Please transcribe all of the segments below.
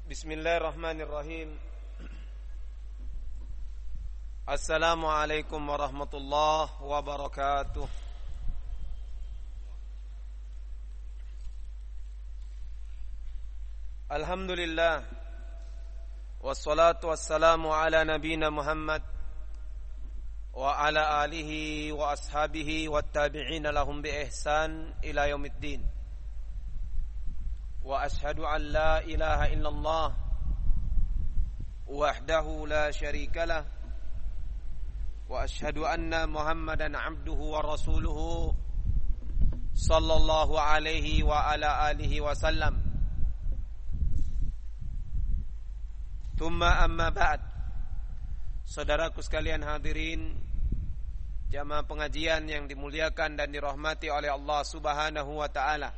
Bismillahirrahmanirrahim. Assalamualaikum warahmatullahi wabarakatuh. Alhamdulillah. Wassalatu wassalamu ala nabiyina Muhammad wa ala alihi wa ashabihi wattabi'ina lahum bi ihsan ila yaumiddin. Wa ashhadu an la ilaha illallah wahdahu la syarikalah wa ashhadu anna Muhammadan abduhu wa rasuluhu sallallahu alaihi wa ala alihi wasallam. Thumma amma ba'd. Saudaraku sekalian hadirin jamaah pengajian yang dimuliakan dan dirahmati oleh Allah Subhanahu wa taala.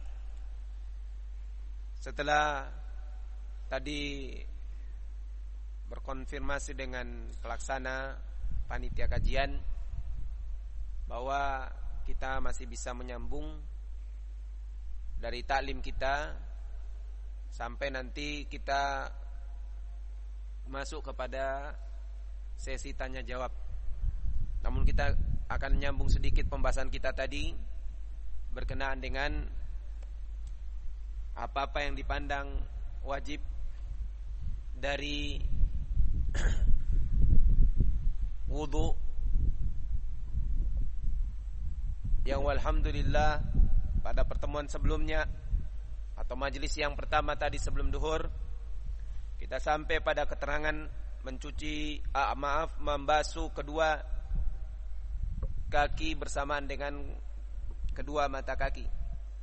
Setelah tadi berkonfirmasi dengan pelaksana panitia kajian bahwa kita masih bisa menyambung dari taklim kita sampai nanti kita masuk kepada sesi tanya jawab. Namun kita akan menyambung sedikit pembahasan kita tadi berkenaan dengan apa-apa yang dipandang wajib dari wudu yang walhamdulillah pada pertemuan sebelumnya atau majelis yang pertama tadi sebelum duhur kita sampai pada keterangan membasuh kedua kaki bersamaan dengan kedua mata kaki.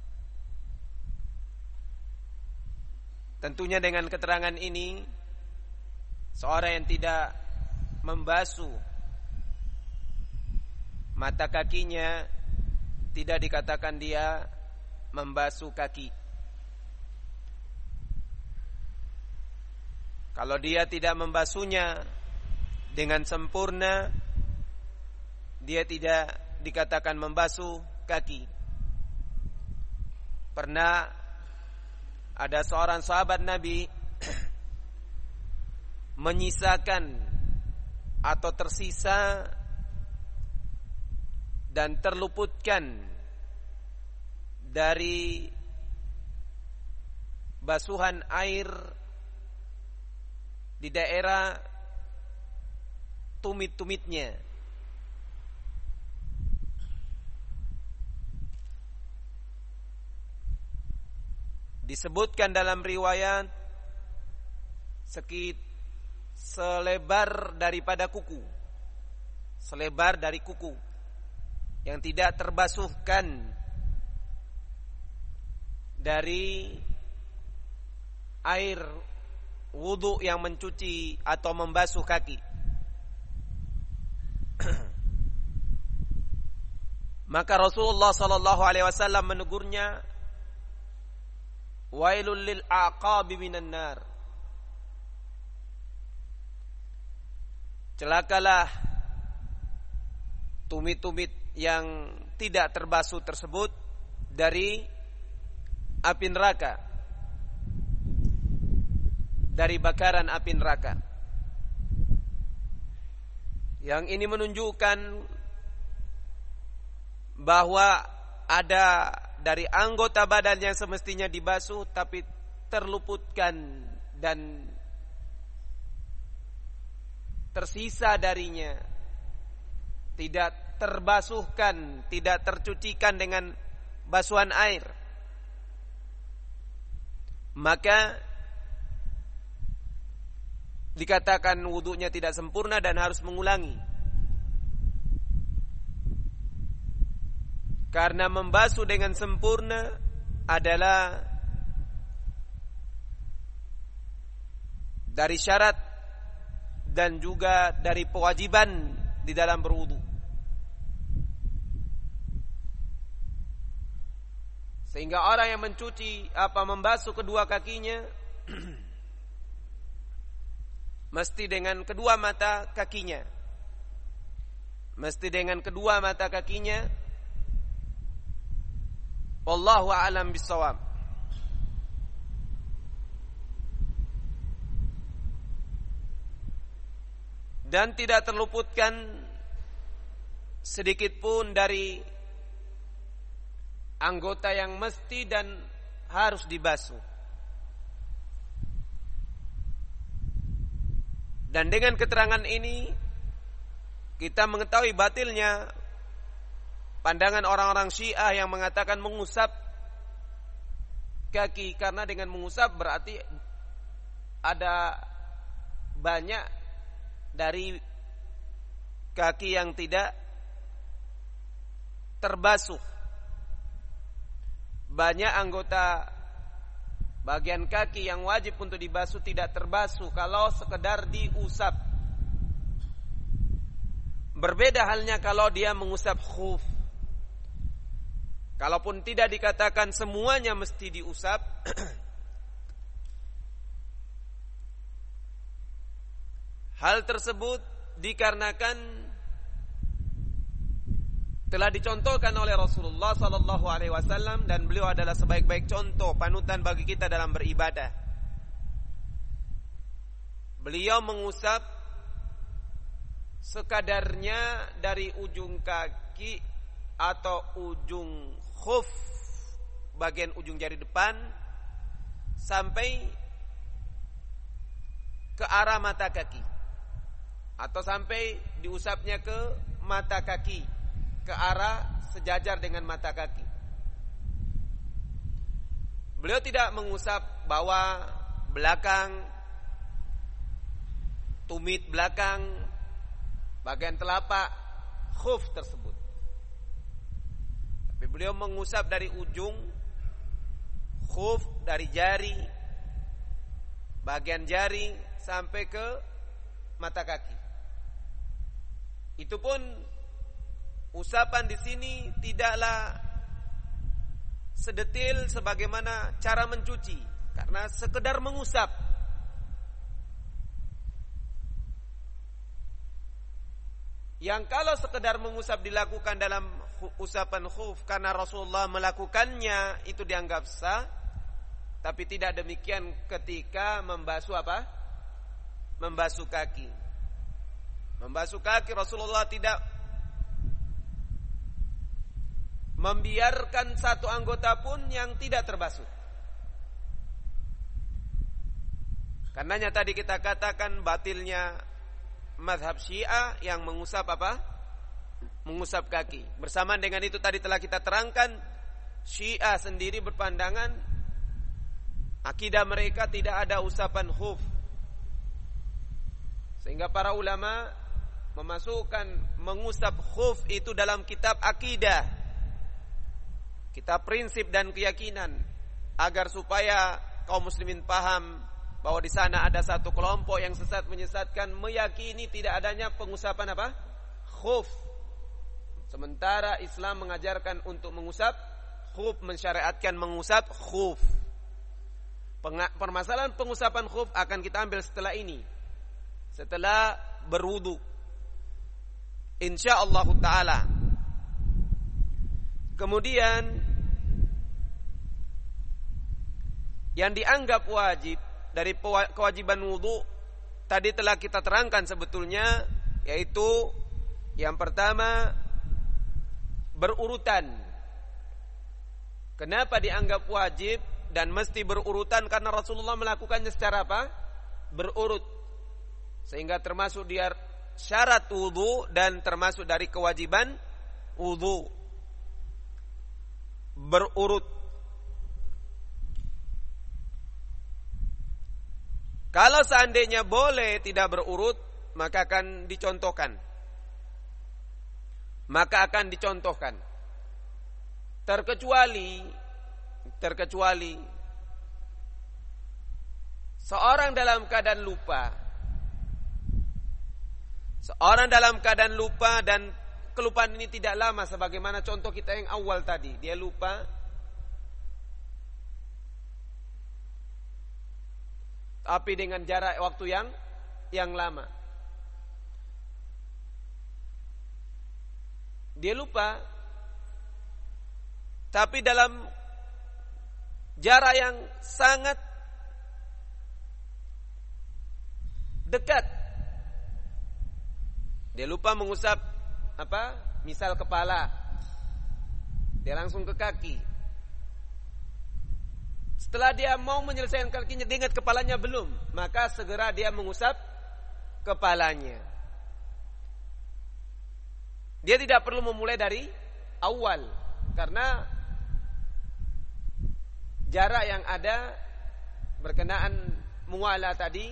Tentunya dengan keterangan ini seorang yang tidak membasuh mata kakinya tidak dikatakan dia membasuh kaki. Kalau dia tidak membasuhnya dengan sempurna, dia tidak dikatakan membasuh kaki. Pernah ada seorang sahabat Nabi menyisakan atau tersisa dan terluputkan dari basuhan air di daerah tumit-tumitnya. Disebutkan dalam riwayat selebar daripada kuku, selebar dari kuku yang tidak terbasuhkan dari air wudu yang mencuci atau membasuh kaki. Maka Rasulullah sallallahu alaihi wasallam menegurnya, wailul lil aqabi minan nar. Celakalah tumit-tumit yang tidak terbasuh tersebut dari api neraka, dari bakaran api neraka. Yang ini menunjukkan bahwa ada dari anggota badan yang semestinya dibasuh tapi terluputkan dan tersisa darinya, tidak terbasuhkan, tidak tercucikan dengan basuhan air, maka dikatakan wudunya tidak sempurna dan harus mengulangi. Karena membasuh dengan sempurna adalah dari syarat dan juga dari kewajiban di dalam berwudu. Sehingga orang yang membasuh kedua kakinya mesti dengan kedua mata kakinya. Mesti dengan kedua mata kakinya. Wallahu a'lam bishawab. dan tidak terluputkan sedikit pun dari anggota yang mesti dan harus dibasuh. Dan dengan keterangan ini kita mengetahui batilnya pandangan orang-orang Syiah yang mengatakan mengusap kaki, karena dengan mengusap berarti ada banyak dari kaki yang tidak terbasuh. Banyak anggota bagian kaki yang wajib untuk dibasuh tidak terbasuh kalau sekedar diusap. Berbeda halnya kalau dia mengusap khuf. Kalaupun tidak dikatakan semuanya mesti diusap, hal tersebut dikarenakan telah dicontohkan oleh Rasulullah sallallahu alaihi wasallam dan beliau adalah sebaik-baik contoh panutan bagi kita dalam beribadah. Beliau mengusap sekadarnya dari ujung kaki atau ujung khuf, bagian ujung jari depan sampai ke arah mata kaki, atau sampai diusapnya ke mata kaki, ke arah sejajar dengan mata kaki. Beliau tidak mengusap bawah, belakang, tumit belakang, bagian telapak khuf tersebut. Tapi beliau mengusap dari ujung khuf, dari jari, bagian jari sampai ke mata kaki. Itu pun usapan di sini tidaklah sedetil sebagaimana cara mencuci, karena sekedar mengusap. Yang kalau sekedar mengusap dilakukan dalam usapan khuf karena Rasulullah melakukannya, itu dianggap sah. Tapi tidak demikian ketika membasuh apa? Membasuh kaki. Membasuh kaki Rasulullah tidak membiarkan satu anggota pun yang tidak terbasuh. Karenanya tadi kita katakan batilnya mazhab Syiah yang mengusap apa? Mengusap kaki. Bersamaan dengan itu tadi telah kita terangkan, Syiah sendiri berpandangan akidah mereka tidak ada usapan khuf. Sehingga para ulama memasukkan mengusap khuf itu dalam kitab akidah, kitab prinsip dan keyakinan, agar supaya kaum muslimin paham bahwa di sana ada satu kelompok yang sesat menyesatkan, meyakini tidak adanya pengusapan apa? Khuf. Sementara Islam mengajarkan untuk mengusap khuf, mensyariatkan mengusap khuf. Permasalahan pengusapan khuf akan kita ambil setelah ini, setelah berwudu, insyaallah taala. Kemudian yang dianggap wajib dari kewajiban wudu tadi telah kita terangkan sebetulnya, yaitu yang pertama berurutan. Kenapa dianggap wajib dan mesti berurutan? Karena Rasulullah melakukannya secara apa? Berurut. Sehingga termasuk dia syarat wudu dan termasuk dari kewajiban wudu. Berurut. Kalau seandainya boleh tidak berurut, maka akan dicontohkan. Terkecuali seorang dalam keadaan lupa. Seorang dalam keadaan lupa, dan kelupaan ini tidak lama sebagaimana contoh kita yang awal tadi. Dia lupa, tapi dengan jarak waktu yang lama. Dia lupa, tapi dalam jarak yang sangat dekat. Dia lupa mengusap misal kepala. Dia langsung ke kaki. Setelah dia mau menyelesaikan kakinya, dia ingat kepalanya belum, maka segera dia mengusap kepalanya. Dia tidak perlu memulai dari awal, karena jarak yang ada berkenaan muwala tadi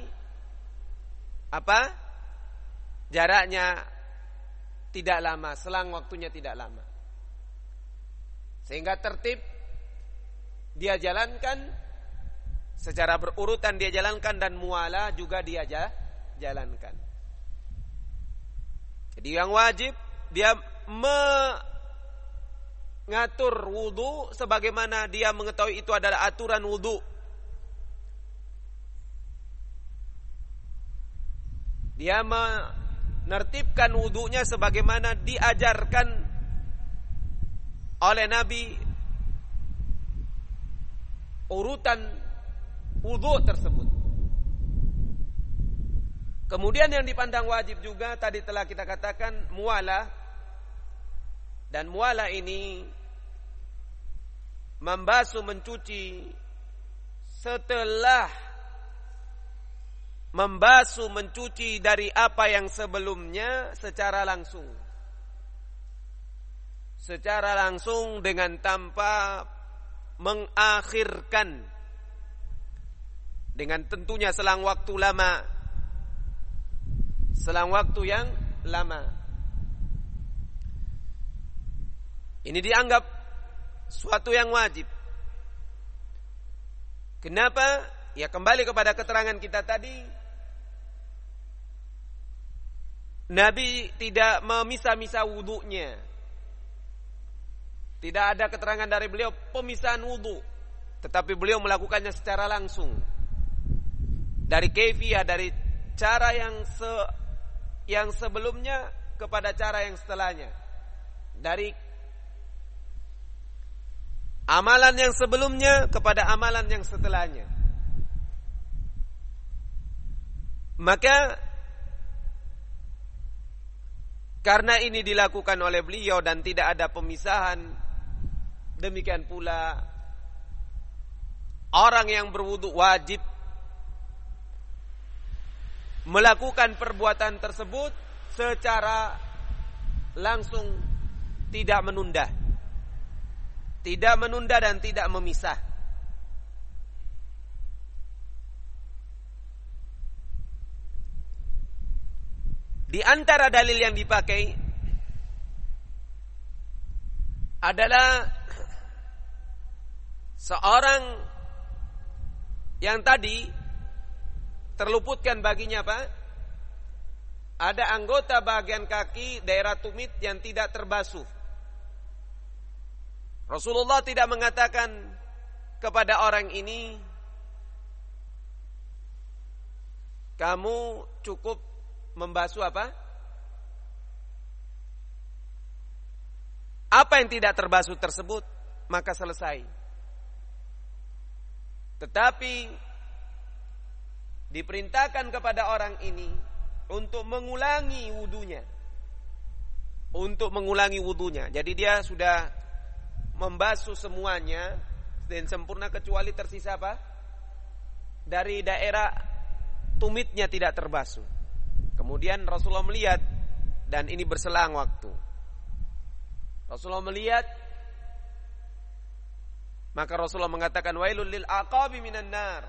jaraknya tidak lama, selang waktunya tidak lama, sehingga tertib dia jalankan secara berurutan, dia jalankan, dan muwala juga dia jalankan. Jadi yang wajib dia mengatur wudu sebagaimana dia mengetahui itu adalah aturan wudu. Dia menertibkan wudunya sebagaimana diajarkan oleh Nabi urutan wudu tersebut. Kemudian yang dipandang wajib juga tadi telah kita katakan muwala, dan muwala ini membasuh, mencuci setelah membasuh, mencuci dari apa yang sebelumnya secara langsung dengan tanpa mengakhirkan, dengan tentunya selang waktu yang lama. Ini dianggap suatu yang wajib. Kenapa? Ya kembali kepada keterangan kita tadi, Nabi tidak memisah-misah wudunya. Tidak ada keterangan dari beliau pemisahan wudu, tetapi beliau melakukannya secara langsung. Dari kaifiyah, dari cara yang sebelumnya kepada cara yang setelahnya. Dari amalan yang sebelumnya kepada amalan yang setelahnya. Maka karena ini dilakukan oleh beliau dan tidak ada pemisahan, demikian pula orang yang berwudu wajib melakukan perbuatan tersebut secara langsung, tidak menunda dan tidak memisah. Di antara dalil yang dipakai adalah seorang yang tadi terluputkan baginya ada anggota bagian kaki daerah tumit yang tidak terbasuh. Rasulullah tidak mengatakan kepada orang ini, kamu cukup membasuh apa yang tidak terbasuh tersebut, maka selesai. Tetapi diperintahkan kepada orang ini untuk mengulangi wudunya. Jadi dia sudah membasuh semuanya dan sempurna, kecuali tersisa dari daerah tumitnya tidak terbasuh. Kemudian Rasulullah melihat, dan ini berselang waktu. Rasulullah melihat, maka Rasulullah mengatakan wailul lil aqabi minan nar.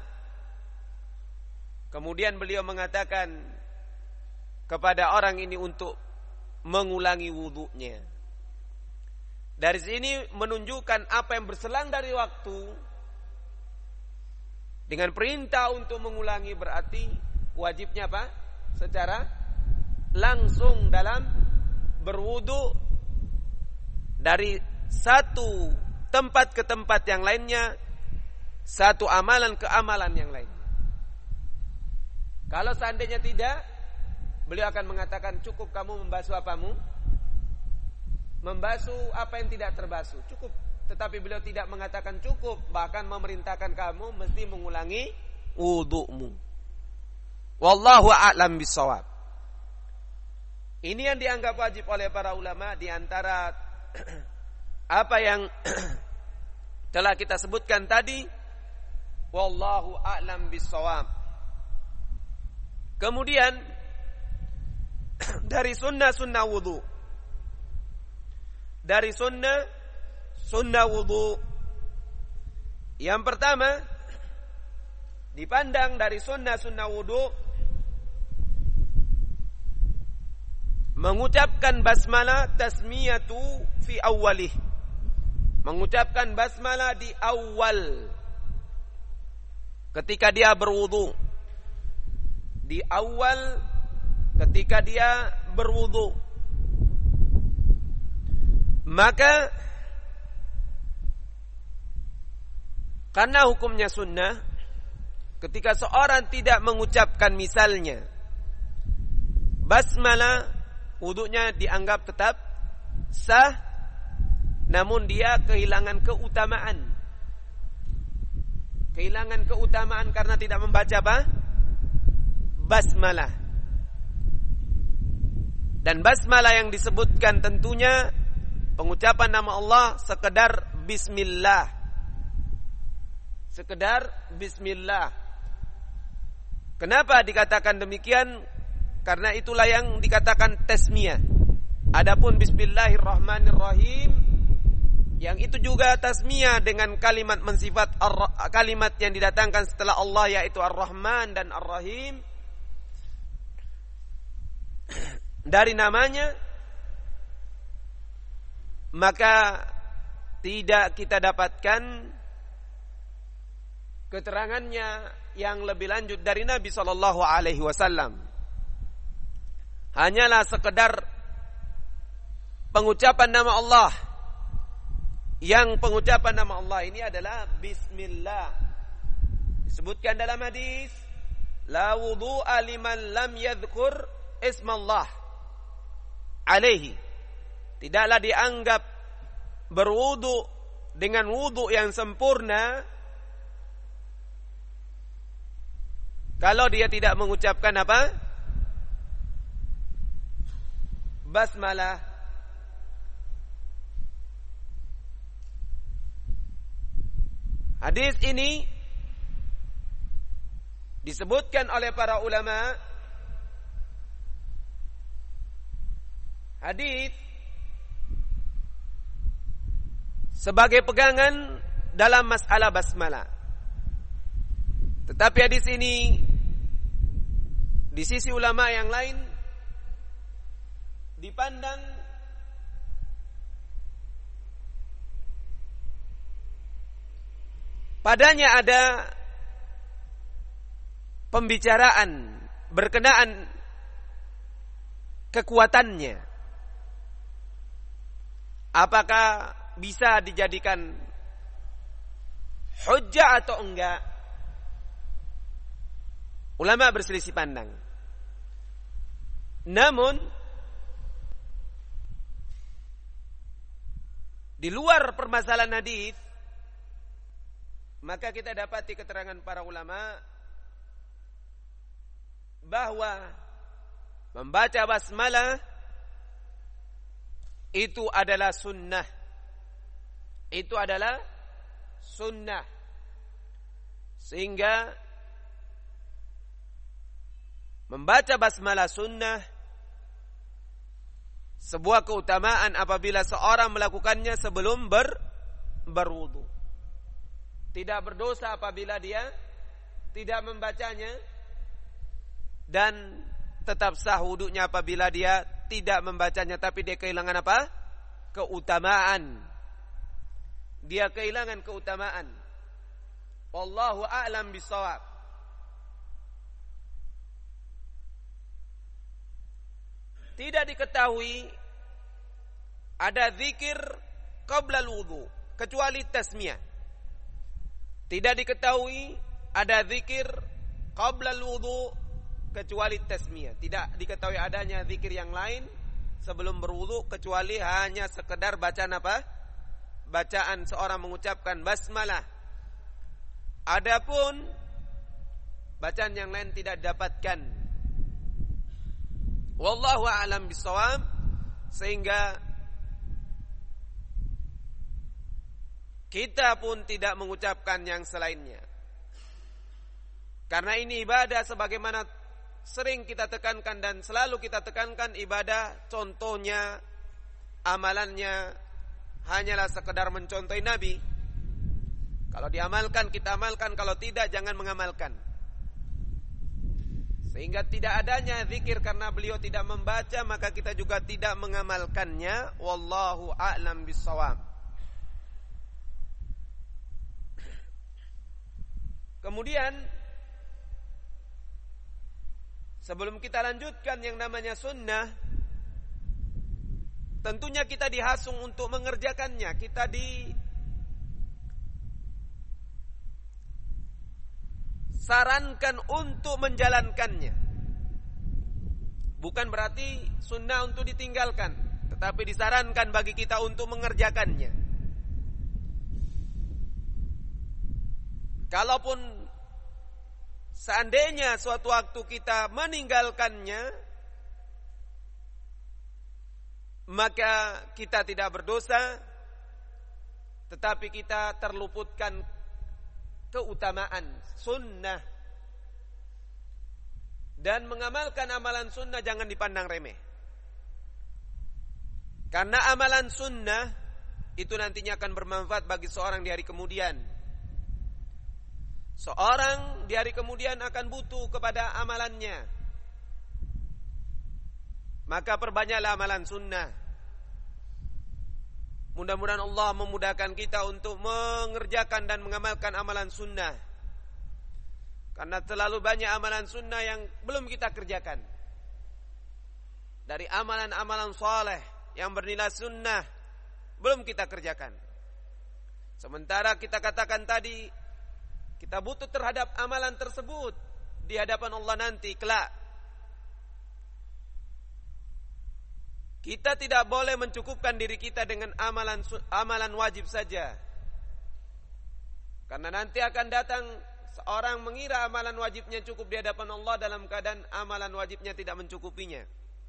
Kemudian beliau mengatakan kepada orang ini untuk mengulangi wudunya. Dari sini menunjukkan apa yang berselang dari waktu dengan perintah untuk mengulangi, berarti wajibnya secara langsung dalam berwudu dari satu tempat ke tempat yang lainnya, satu amalan ke amalan yang lainnya. Kalau seandainya tidak, beliau akan mengatakan cukup kamu membasuh membasuh apa yang tidak terbasuh, cukup. Tetapi beliau tidak mengatakan cukup, bahkan memerintahkan kamu mesti mengulangi wudu'mu. Wallahu a'lam bissawab. Ini yang dianggap wajib oleh para ulama di antara apa yang telah kita sebutkan tadi. Wallahu a'lam bissawab. Kemudian dari sunnah wudu. Dari sunnah wudu. Yang pertama, dipandang dari sunnah wudu, mengucapkan basmalah tasmiyatu fi awwalih. Mengucapkan basmalah di awal ketika dia berwudu. Di awal ketika dia berwudu. Maka karena hukumnya sunnah, ketika seorang tidak mengucapkan misalnya basmalah, wudunya dianggap tetap sah, namun dia kehilangan keutamaan. Kehilangan keutamaan karena tidak membaca apa? Basmalah. Dan basmalah yang disebutkan tentunya pengucapan nama Allah sekedar bismillah. Sekedar bismillah. Kenapa dikatakan demikian? Karena itulah yang dikatakan tasmiyah. Adapun bismillahirrahmanirrahim, yang itu juga tasmiyah dengan kalimat mensifat kalimat yang didatangkan setelah Allah, yaitu Ar-Rahman dan Ar-Rahim. Dari namanya, maka tidak kita dapatkan keterangannya yang lebih lanjut dari Nabi sallallahu alaihi wasallam. Hanyalah sekedar pengucapan nama Allah. Yang pengucapan nama Allah ini adalah bismillah. Disebutkan dalam hadis, la wudu'a liman lam yadhkur ismallah alaihi. Tidaklah dianggap berwudu dengan wudu yang sempurna kalau dia tidak mengucapkan apa? Basmalah. Hadis ini disebutkan oleh para ulama, hadis sebagai pegangan dalam masalah basmalah. Tetapi hadis ini di sisi ulama yang lain dipandang padanya ada pembicaraan berkenaan kekuatannya. Apakah bisa dijadikan hujjah atau enggak? Ulama berselisih pandang. Namun di luar permasalahan hadis, maka kita dapati keterangan para ulama bahwa membaca basmalah itu adalah sunnah. Itu adalah sunnah. Sehingga membaca basmalah sunnah, sebuah keutamaan apabila seorang melakukannya sebelum berwudu. Tidak berdosa apabila dia tidak membacanya, dan tetap sah wudunya apabila dia tidak membacanya, tapi dia kehilangan apa? Keutamaan. Dia kehilangan keutamaan. Wallahu a'lam bishawab. Tidak diketahui ada zikir qabla al-wudu kecuali tasmiyah. Tidak diketahui ada zikir qabla al-wudu kecuali tasmiyah. Tidak diketahui adanya zikir yang lain sebelum berwudu kecuali hanya sekedar bacaan apa? Bacaan seorang mengucapkan basmalah. Adapun bacaan yang lain tidak dapatkan Wallahu a'lam bishawab. Sehingga kita pun tidak mengucapkan yang selainnya. Karena ini ibadah sebagaimana sering kita tekankan dan selalu kita tekankan, ibadah contohnya, amalannya hanyalah sekedar mencontohi Nabi. Kalau diamalkan kita amalkan, kalau tidak jangan mengamalkan. Sehingga tidak adanya zikir karena beliau tidak membaca, maka kita juga tidak mengamalkannya. Wallahu a'lam bishawab. Kemudian sebelum kita lanjutkan yang namanya sunnah, tentunya kita dihasung untuk mengerjakannya. Kita disarankan untuk menjalankannya. Bukan berarti sunnah untuk ditinggalkan, tetapi disarankan bagi kita untuk mengerjakannya. Kalaupun seandainya suatu waktu kita meninggalkannya, maka kita tidak berdosa, tetapi kita terluputkan keutamaan sunnah. Dan mengamalkan amalan sunnah jangan dipandang remeh. Karena amalan sunnah itu nantinya akan bermanfaat bagi seorang di hari kemudian. Seorang di hari kemudian akan butuh kepada amalannya. Maka perbanyaklah amalan sunnah. Mudah-mudahan Allah memudahkan kita untuk mengerjakan dan mengamalkan amalan sunnah. Karena terlalu banyak amalan sunnah yang belum kita kerjakan. Dari amalan-amalan saleh yang bernilai sunnah belum kita kerjakan. Sementara kita katakan tadi, kita butuh terhadap amalan tersebut di hadapan Allah nanti kelak. Kita tidak boleh mencukupkan diri kita dengan amalan wajib saja. Karena nanti akan datang seorang mengira amalan wajibnya cukup di hadapan Allah dalam keadaan amalan wajibnya tidak mencukupinya.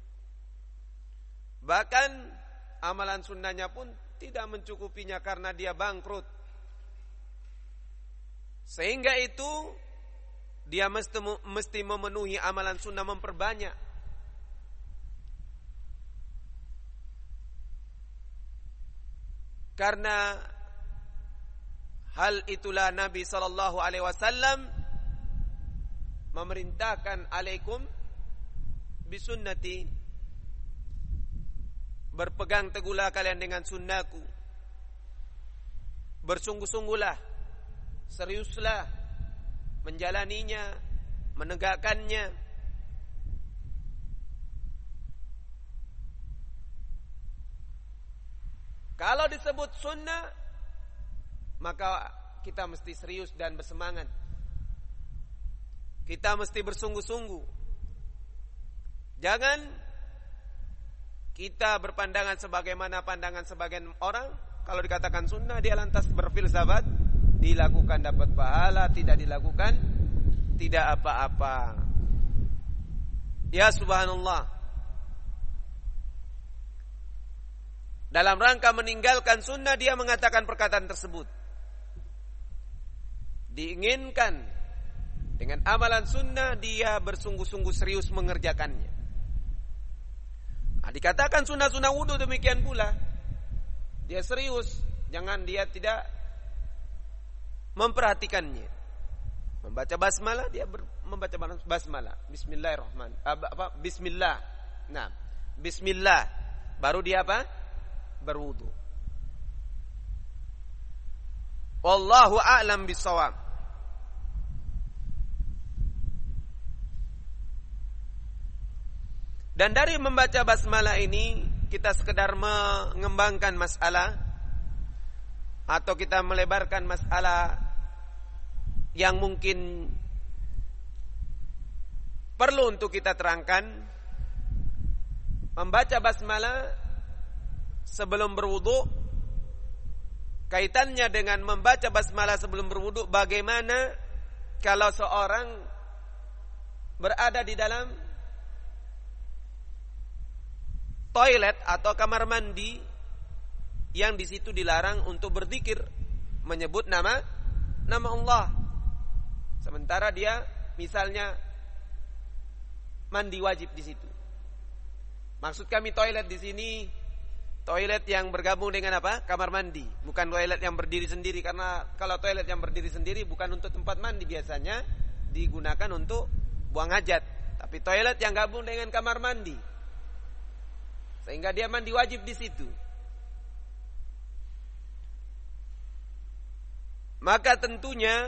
Bahkan amalan sunnahnya pun tidak mencukupinya karena dia bangkrut. Sehingga itu dia mesti memenuhi amalan sunnah, memperbanyak. Karena hal itulah Nabi SAW memerintahkan alaikum bisunnati, berpegang teguhlah kalian dengan sunnahku, bersungguh-sungguhlah, seriuslah menjalaninya, menegakkannya. Kalau disebut sunnah, maka kita mesti serius dan bersemangat. Kita mesti bersungguh-sungguh. Jangan kita berpandangan sebagaimana pandangan sebagian orang. Kalau dikatakan sunnah, dia lantas berfilsafat, dilakukan dapat pahala, tidak dilakukan tidak apa-apa. Ya subhanallah. Dalam rangka meninggalkan sunnah, dia mengatakan perkataan tersebut. Diinginkan dengan amalan sunnah, dia bersungguh-sungguh serius mengerjakannya. Nah, dikatakan sunnah-sunnah wudu demikian pula. Dia serius, jangan dia tidak memperhatikannya. Membaca basmalah, dia membaca basmalah. Bismillahirrahmanirrahim. Bismillah. Nah, bismillah. Baru dia apa? Berwudu. Wallahu a'lam bishawab. Dan dari membaca basmalah ini, kita sekedar mengembangkan masalah atau kita melebarkan masalah yang mungkin perlu untuk kita terangkan. Membaca basmalah sebelum berwudu, kaitannya dengan membaca basmalah sebelum berwudu, bagaimana kalau seorang berada di dalam toilet atau kamar mandi yang di situ dilarang untuk berzikir, menyebut nama Allah. Sementara dia misalnya mandi wajib di situ. Maksud kami toilet di sini toilet yang bergabung dengan apa? Kamar mandi, bukan toilet yang berdiri sendiri, karena kalau toilet yang berdiri sendiri bukan untuk tempat mandi, biasanya digunakan untuk buang hajat. Tapi toilet yang gabung dengan kamar mandi, sehingga dia mandi wajib di situ. Maka tentunya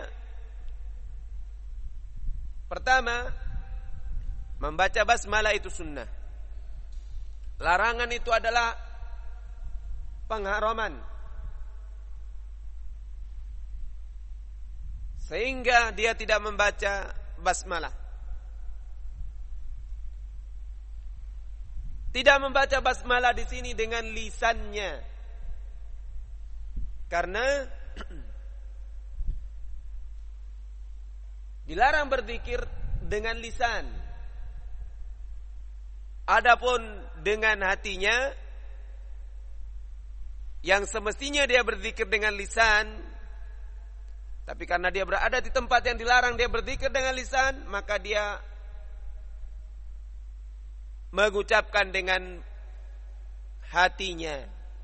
pertama, membaca basmalah itu sunnah. Larangan itu adalah pengharaman, sehingga dia tidak membaca basmalah. Tidak membaca basmalah di sini dengan lisannya, karena dilarang berzikir dengan lisan. Adapun dengan hatinya, yang semestinya dia berzikir dengan lisan, tapi karena dia berada di tempat yang dilarang dia berzikir dengan lisan, maka dia mengucapkan dengan hatinya.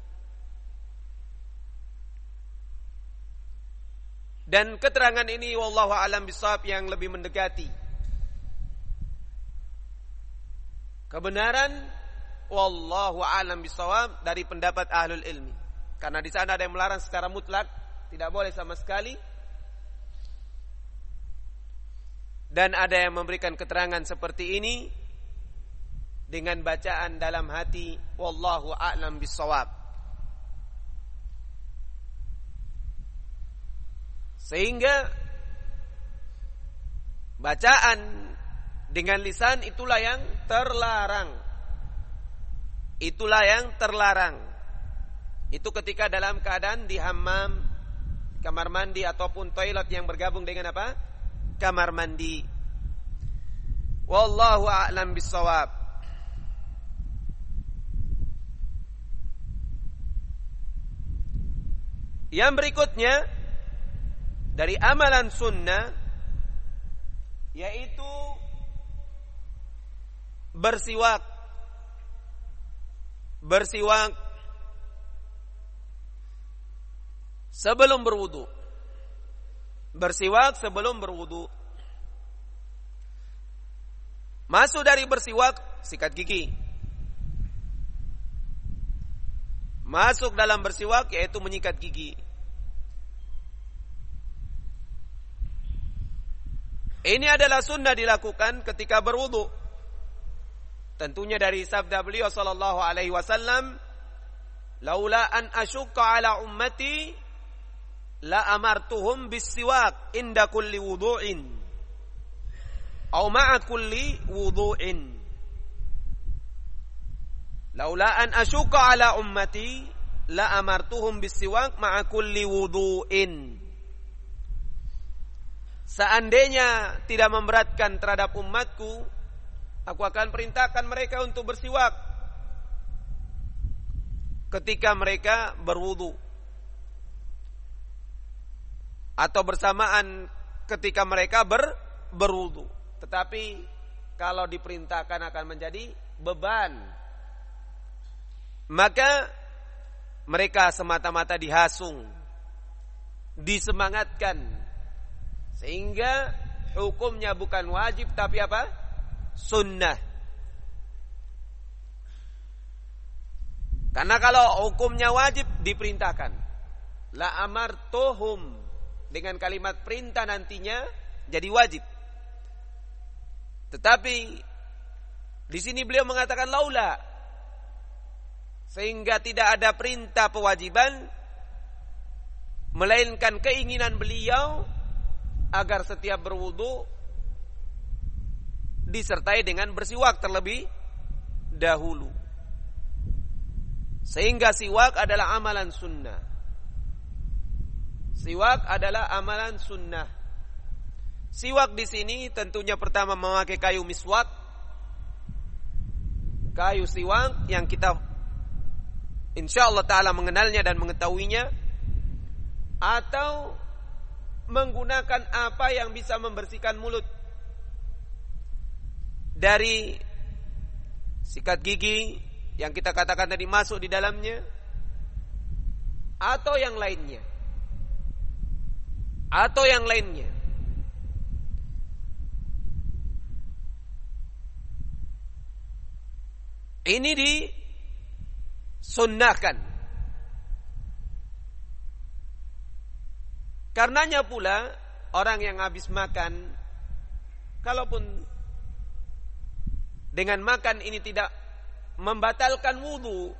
Dan keterangan ini wallahu a'lam bishawab yang lebih mendekati kebenaran, wallahu a'lam bishawab, dari pendapat ahlul ilmi. Karena di sana ada yang melarang secara mutlak, tidak boleh sama sekali. Dan ada yang memberikan keterangan seperti ini dengan bacaan dalam hati, wallahu a'lam bishawab. Sehingga bacaan dengan lisan itulah yang terlarang. Itulah yang terlarang. Itu ketika dalam keadaan di hammam, kamar mandi ataupun toilet yang bergabung dengan apa? Kamar mandi. Wallahu a'lam bishawab. Yang berikutnya dari amalan sunnah yaitu bersiwak. Bersiwak sebelum berwudu. Bersiwak sebelum berwudu. Masuk dari bersiwak, sikat gigi. Masuk dalam bersiwak yaitu menyikat gigi. Ini adalah sunnah dilakukan ketika berwudu. Tentunya dari sabda beliau sallallahu alaihi wasallam, "Laula an asyqa ala ummati la amartuhum bis-siwak inda kulli wudu'in aw ma'a kulli wudu'in." Laula an asyqa ala ummati la amartuhum bis-siwak ma'a kulli wudu'in. Seandainya tidak memberatkan terhadap umatku, aku akan perintahkan mereka untuk bersiwak ketika mereka berwudu, atau bersamaan ketika mereka berwudu. Tetapi kalau diperintahkan akan menjadi beban, maka mereka semata-mata dihasung, disemangatkan, sehingga hukumnya bukan wajib tapi apa? Sunnah. Karena kalau hukumnya wajib diperintahkan, la amartuhum, dengan kalimat perintah nantinya jadi wajib. Tetapi di sini beliau mengatakan laula, sehingga tidak ada perintah pewajiban, melainkan keinginan beliau agar setiap berwudu disertai dengan bersiwak terlebih dahulu. Sehingga siwak adalah amalan sunnah. Siwak adalah amalan sunnah. Siwak di sini tentunya pertama memakai kayu miswak. kayu siwak yang kita insyaallah ta'ala mengenalnya dan mengetahuinya, atau menggunakan apa yang bisa membersihkan mulut dari sikat gigi yang kita katakan tadi masuk di dalamnya, atau yang lainnya. Ini disunnahkan. Karenanya pula orang yang habis makan, kalaupun dengan makan ini tidak membatalkan wudu,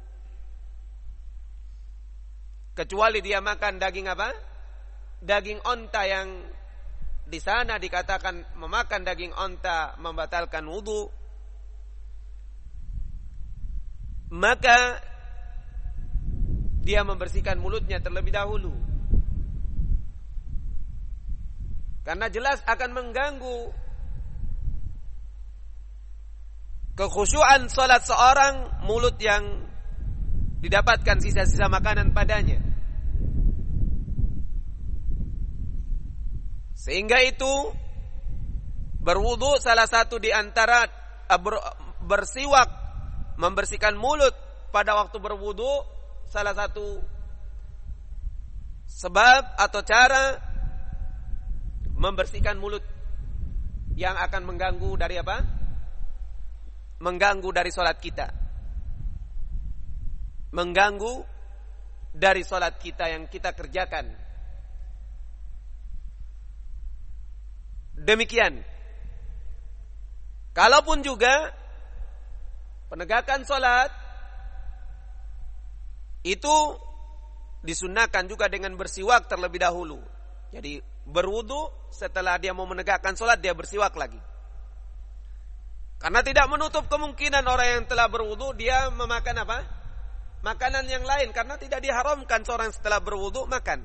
kecuali dia makan daging apa? Daging onta, yang di sana dikatakan memakan daging onta membatalkan wudu, maka dia membersihkan mulutnya terlebih dahulu. Karena jelas akan mengganggu kekhusyuan salat seorang, mulut yang didapatkan sisa-sisa makanan padanya. Sehingga itu berwudu salah satu di antara bersiwak, membersihkan mulut pada waktu berwudu, salah satu sebab atau cara membersihkan mulut yang akan mengganggu dari apa? Mengganggu dari salat kita. Mengganggu dari salat kita yang kita kerjakan. Demikian. Kalaupun juga penegakan salat itu disunnahkan juga dengan bersiwak terlebih dahulu. Jadi berwudu, setelah dia mau menegakkan salat dia bersiwak lagi. Karena tidak menutup kemungkinan orang yang telah berwudu dia memakan apa? Makanan yang lain, karena tidak diharamkan seorang setelah berwudu makan.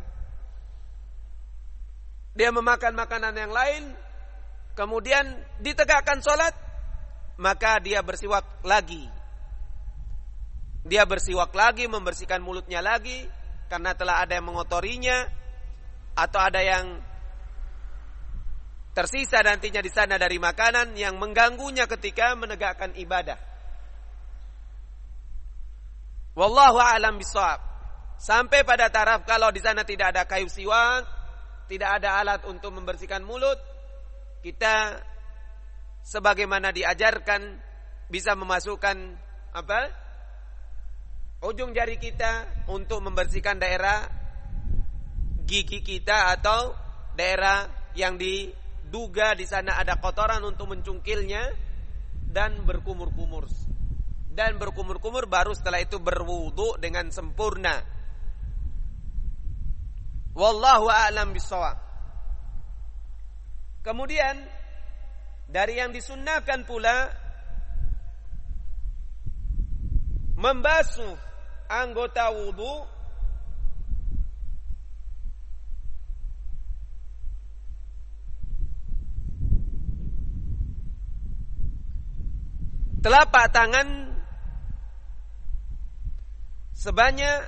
Dia memakan makanan yang lain, kemudian ditegakkan salat, maka dia bersiwak lagi. Dia bersiwak lagi, membersihkan mulutnya lagi, karena telah ada yang mengotorinya, atau ada yang tersisa nantinya di sana dari makanan yang mengganggunya ketika menegakkan ibadah. Wallahu a'lam bishawab. Sampai pada taraf kalau di sana tidak ada kayu siwak, tidak ada alat untuk membersihkan mulut, kita sebagaimana diajarkan bisa memasukkan apa? Ujung jari kita untuk membersihkan daerah gigi kita atau daerah yang diduga di sana ada kotoran untuk mencungkilnya dan berkumur-kumur. Dan berkumur-kumur baru setelah itu berwudu dengan sempurna. Wallahu a'lam bishawab. Kemudian dari yang disunnahkan pula membasuh anggota wudu telapak tangan sebanyak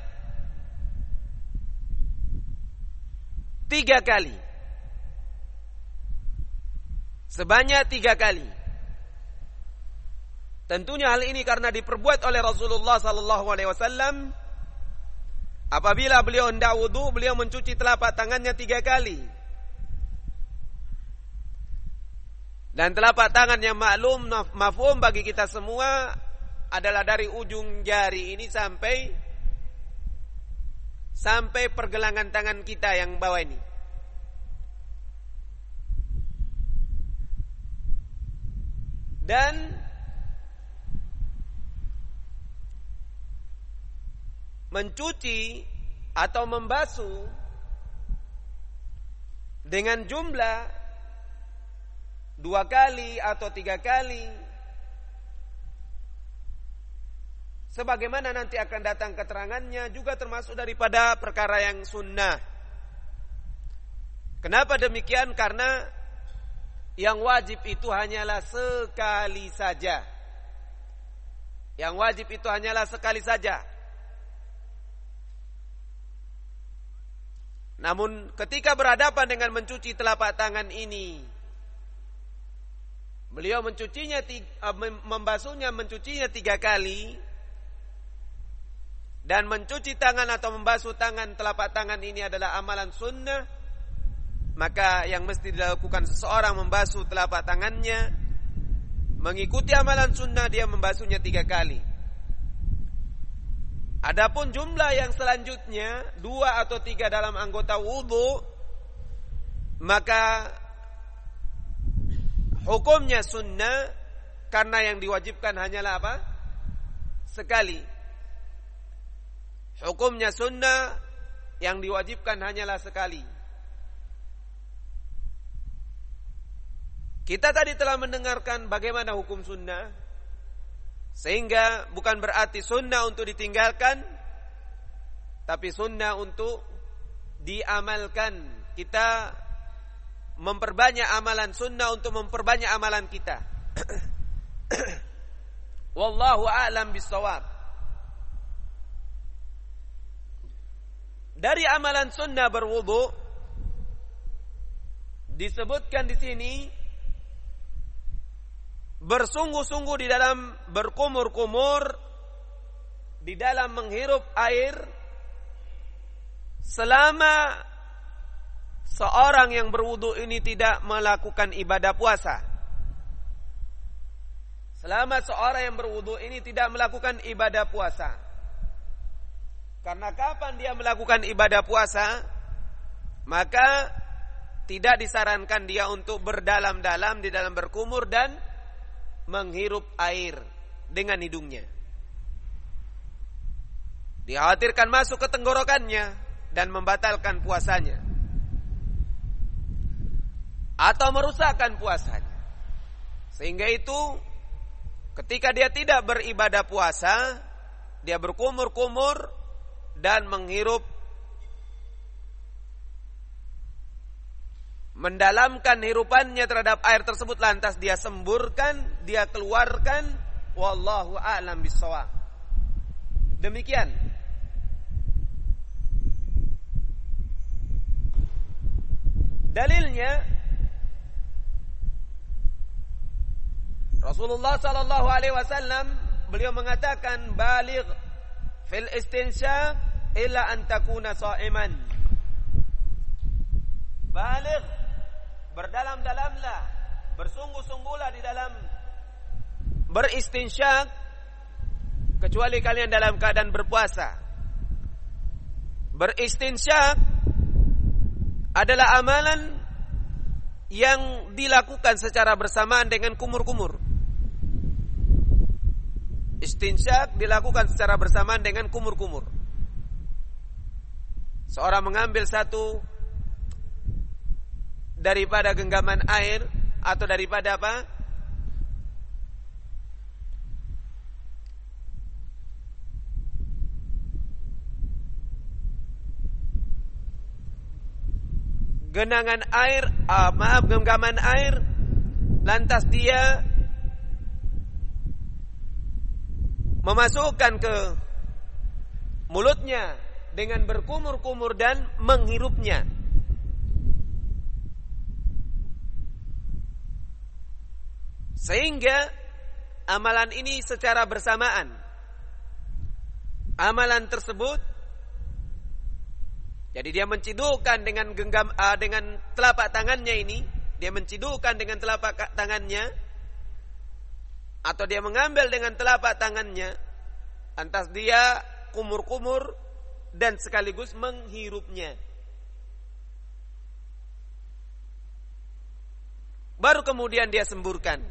3 kali. Sebanyak 3 kali. Tentunya hal ini karena diperbuat oleh Rasulullah sallallahu alaihi wasallam. Apabila beliau hendak wudu, beliau mencuci telapak tangannya 3 kali. Dan telapak tangan yang maklum mafhum bagi kita semua adalah dari ujung jari ini sampai pergelangan tangan kita yang bawah ini. Dan mencuci atau membasuh dengan jumlah 2 kali atau 3 kali, sebagaimana nanti akan datang keterangannya, juga termasuk daripada perkara yang sunnah. Kenapa demikian? Karena yang wajib itu hanyalah sekali saja. Yang wajib itu hanyalah sekali saja. Namun ketika berhadapan dengan mencuci telapak tangan ini, beliau membasuhnya 3 kali. Dan mencuci tangan atau membasuh tangan telapak tangan ini adalah amalan sunnah. Maka yang mesti dilakukan seseorang membasuh telapak tangannya, mengikuti amalan sunnah, dia membasuhnya 3 kali. Adapun jumlah yang selanjutnya 2 atau 3 dalam anggota wudu, maka hukumnya sunnah, karena yang diwajibkan hanyalah apa? Sekali. Hukumnya sunnah, yang diwajibkan hanyalah sekali. Kita tadi telah mendengarkan bagaimana hukum sunnah, sehingga bukan berarti sunnah untuk ditinggalkan, tapi sunnah untuk diamalkan. Kita memperbanyak amalan sunnah untuk memperbanyak amalan kita. Wallahu a'lam bissawab. Dari amalan sunnah berwudu disebutkan di sini bersungguh-sungguh di dalam berkumur-kumur di dalam menghirup air selama seorang yang berwudu ini tidak melakukan ibadah puasa. Selama seorang yang berwudu ini tidak melakukan ibadah puasa. Karena kapan dia melakukan ibadah puasa, maka tidak disarankan dia untuk berdalam-dalam di dalam berkumur dan menghirup air dengan hidungnya. Dikhawatirkan masuk ke tenggorokannya dan membatalkan puasanya, atau merusakkan puasanya. Sehingga itu ketika dia tidak beribadah puasa, dia berkumur-kumur dan menghirup, mendalamkan hirupannya terhadap air tersebut, lantas dia semburkan, dia keluarkan. Wallahu a'lam bissawab. Demikian. Dalilnya Rasulullah sallallahu alaihi wasallam, beliau mengatakan, baligh fil istinsyaq illa an takuna sha'iman. Baligh, berdalam-dalamlah, bersungguh-sungguhlah di dalam beristinsyak, kecuali kalian dalam keadaan berpuasa. Beristinsyak adalah amalan yang dilakukan secara bersamaan dengan kumur-kumur. Istinsyak dilakukan secara bersamaan dengan kumur-kumur. Seorang mengambil satu daripada genggaman air atau daripada apa? Genangan air, genggaman air, lantas dia memasukkan ke mulutnya dengan berkumur-kumur dan menghirupnya. Sehingga amalan ini secara bersamaan. Amalan tersebut, jadi dia mencidukkan dengan dengan telapak tangannya ini, dia mencidukkan dengan telapak tangannya, atau dia mengambil dengan telapak tangannya, lantas dia kumur-kumur dan sekaligus menghirupnya. Baru kemudian dia semburkan.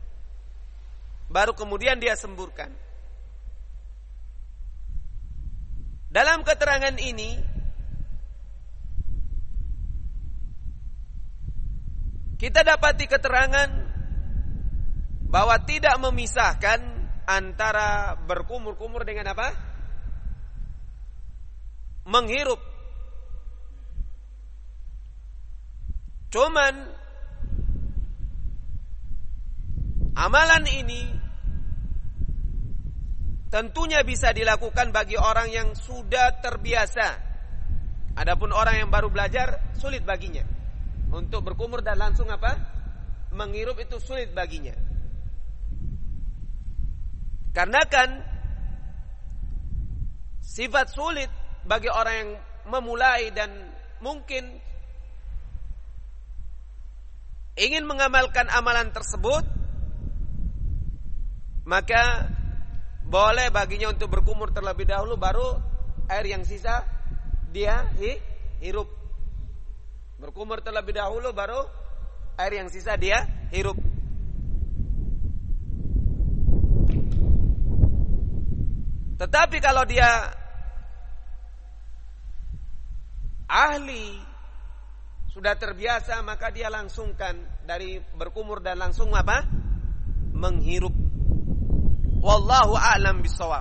Dalam keterangan ini kita dapati keterangan bahwa tidak memisahkan antara berkumur-kumur dengan apa? Menghirup. Cuman amalan ini tentunya bisa dilakukan bagi orang yang sudah terbiasa. Adapun orang yang baru belajar, sulit baginya untuk berkumur dan langsung menghirup, itu sulit baginya. Karena kan sifat sulit bagi orang yang memulai dan mungkin ingin mengamalkan amalan tersebut, maka boleh baginya untuk berkumur terlebih dahulu, baru air yang sisa dia hirup. Berkumur terlebih dahulu, baru air yang sisa dia hirup. Tetapi kalau dia ahli, sudah terbiasa, maka dia langsungkan dari berkumur dan langsung menghirup. Wallahu a'lam bissawab.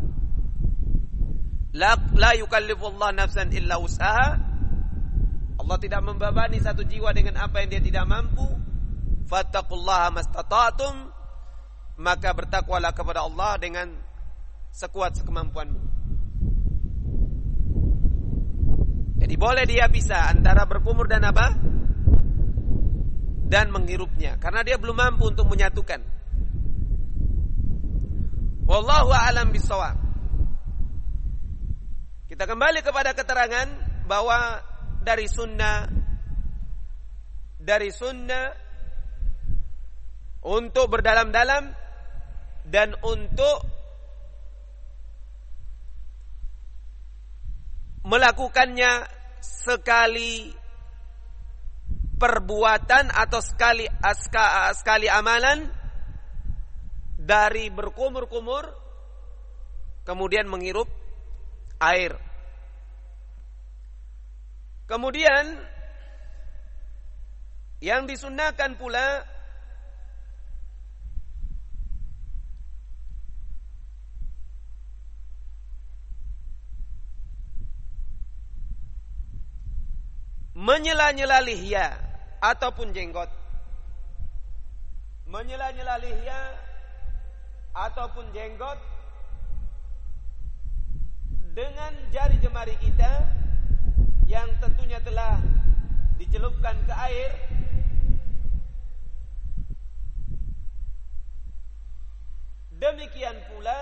La yukallifullah nafsan illa wus'aha. Allah tidak membebani satu jiwa dengan apa yang dia tidak mampu. Fattaqullaha mastata'tum. Maka bertakwalah kepada Allah dengan sekuat sekemampuanmu. Jadi boleh dia bisa antara berkumur dan dan menghirupnya, karena dia belum mampu untuk menyatukan. Wallahu a'lam bissawab. Kita kembali kepada keterangan bahwa dari sunnah untuk berdalam-dalam dan untuk melakukannya sekali perbuatan atau sekali amalan, dari berkumur-kumur kemudian menghirup air. Kemudian yang disunnahkan pula menyela-nyela lihya ataupun jenggot. Menyela-nyela lihya ataupun jenggot dengan jari jemari kita yang tentunya telah dicelupkan ke air, demikian pula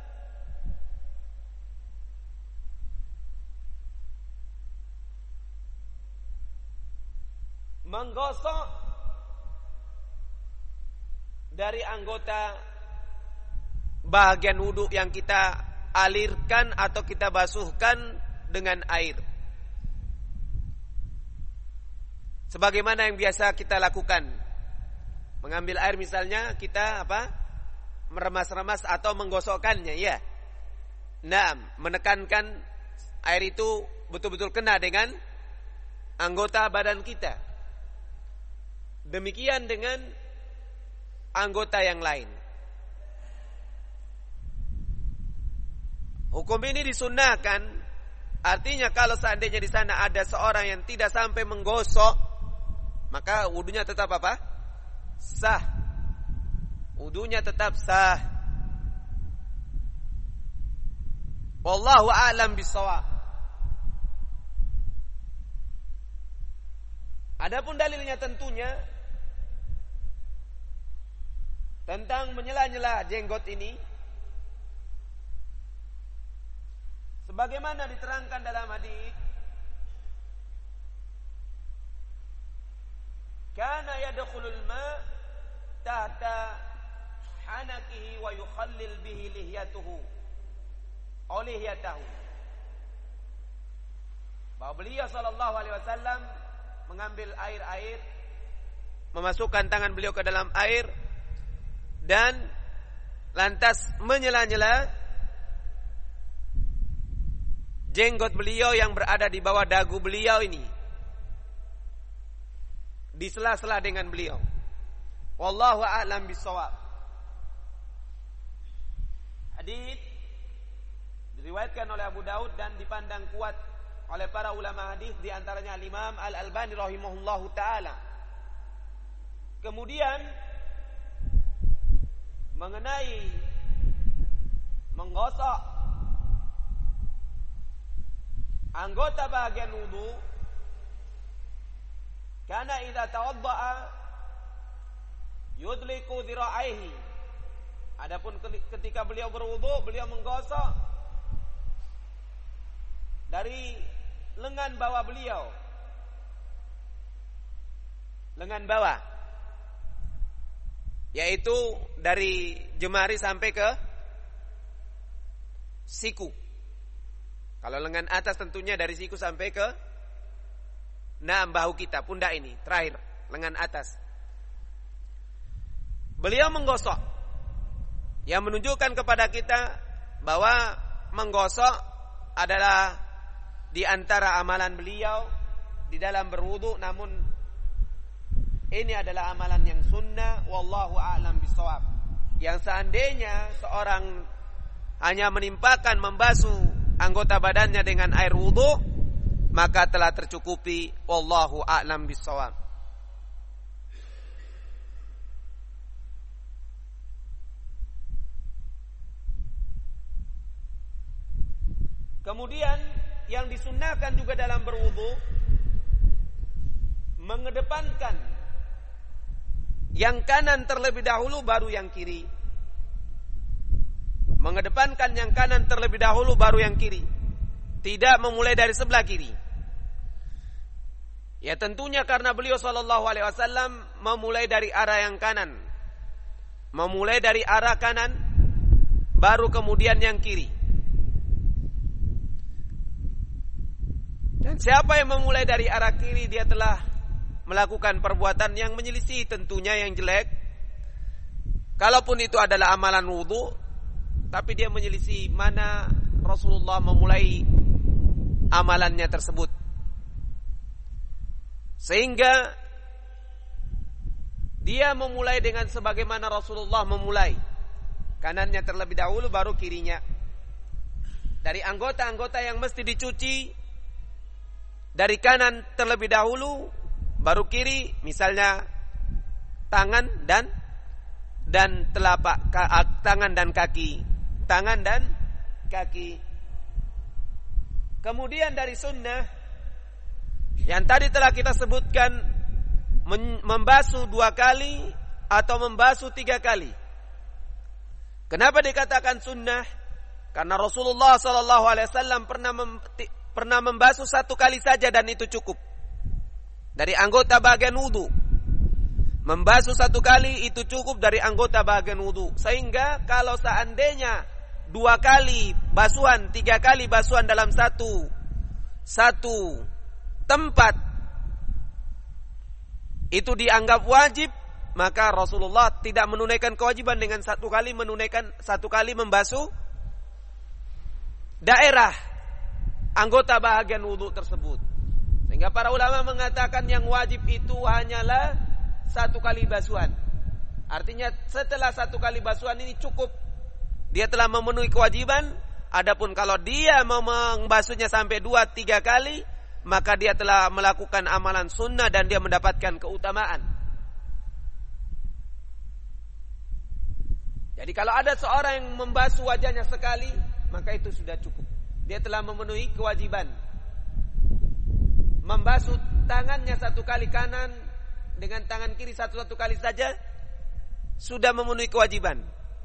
menggosok dari anggota bahagian wudu yang kita alirkan atau kita basuhkan dengan air, sebagaimana yang biasa kita lakukan. Mengambil air misalnya kita meremas-remas atau menggosokkannya, ya. Nah, menekankan air itu betul-betul kena dengan anggota badan kita. Demikian dengan anggota yang lain. Hukum ini disunnahkan, artinya kalau seandainya di sana ada seorang yang tidak sampai menggosok, maka wudunya tetap sah. Wudunya tetap sah. Wallahu a'lam bissawab. Adapun dalilnya tentunya tentang menyela-nyela jenggot ini, sebagaimana diterangkan dalam hadis, kana yadkhulul ma tahta hanakihi wa yukhallil bihi lihyatuhu aw lihyatahu. Bahwa beliau sallallahu alaihi wasallam mengambil air, memasukkan tangan beliau ke dalam air dan lantas menyela-nyela jenggot beliau yang berada di bawah dagu beliau ini, di sela-sela dengan beliau. Wallahu a'lam bissawab. Hadis diriwayatkan oleh Abu Daud dan dipandang kuat oleh para ulama hadis, di antaranya Imam Al-Albani rahimahullahu taala. Kemudian mengenai menggosok anggota bagian wudu, karena idza tawadda'a yudliku dhira'aihi. Adapun ketika beliau berwudu, beliau menggosok dari lengan bawah beliau, lengan bawah, yaitu dari jemari sampai ke siku. Kalau lengan atas tentunya dari siku sampai ke bahu kita, pundak ini, terakhir lengan atas. Beliau menggosok, yang menunjukkan kepada kita bahwa menggosok adalah di antara amalan beliau di dalam berwudu, namun ini adalah amalan yang sunnah, wallahu a'lam bishawab. Yang seandainya seorang hanya menimpakan membasuh anggota badannya dengan air wudu, maka telah tercukupi, wallahu a'lam bishawab. Kemudian yang disunnahkan juga dalam berwudu, mengedepankan yang kanan terlebih dahulu baru yang kiri. Mengedepankan yang kanan terlebih dahulu baru yang kiri. Tidak memulai dari sebelah kiri. Ya tentunya karena beliau SAW memulai dari arah yang kanan. Memulai dari arah kanan baru kemudian yang kiri. Dan siapa yang memulai dari arah kiri, dia telah melakukan perbuatan yang menyelisih, tentunya yang jelek. Kalaupun itu adalah amalan wudu, tapi dia menyelisih mana Rasulullah memulai amalannya tersebut. Sehingga dia memulai dengan sebagaimana Rasulullah memulai. Kanannya terlebih dahulu baru kirinya. Dari anggota-anggota yang mesti dicuci, dari kanan terlebih dahulu baru kiri, misalnya tangan dan telapak tangan dan kaki. Tangan dan kaki. Kemudian dari sunnah yang tadi telah kita sebutkan, membasuh 2 kali atau membasuh 3 kali. Kenapa dikatakan sunnah? Karena Rasulullah SAW pernah membasuh 1 kali saja dan itu cukup. Dari anggota bagian wudu. Membasuh 1 kali itu cukup dari anggota bagian wudu. Sehingga kalau seandainya 2 kali basuhan, 3 kali basuhan dalam satu tempat itu dianggap wajib, maka Rasulullah tidak menunaikan kewajiban dengan 1 kali membasuh daerah anggota bagian wudu tersebut. Sehingga para ulama mengatakan yang wajib itu hanyalah 1 kali basuhan. Artinya setelah 1 kali basuhan ini cukup, dia telah memenuhi kewajiban. Adapun kalau dia mau membasuhnya sampai 2-3 kali, maka dia telah melakukan amalan sunnah dan dia mendapatkan keutamaan. Jadi kalau ada seorang yang membasuh wajahnya sekali, maka itu sudah cukup. Dia telah memenuhi kewajiban. Membasuh tangannya 1 kali kanan dengan tangan kiri satu kali saja sudah memenuhi kewajiban.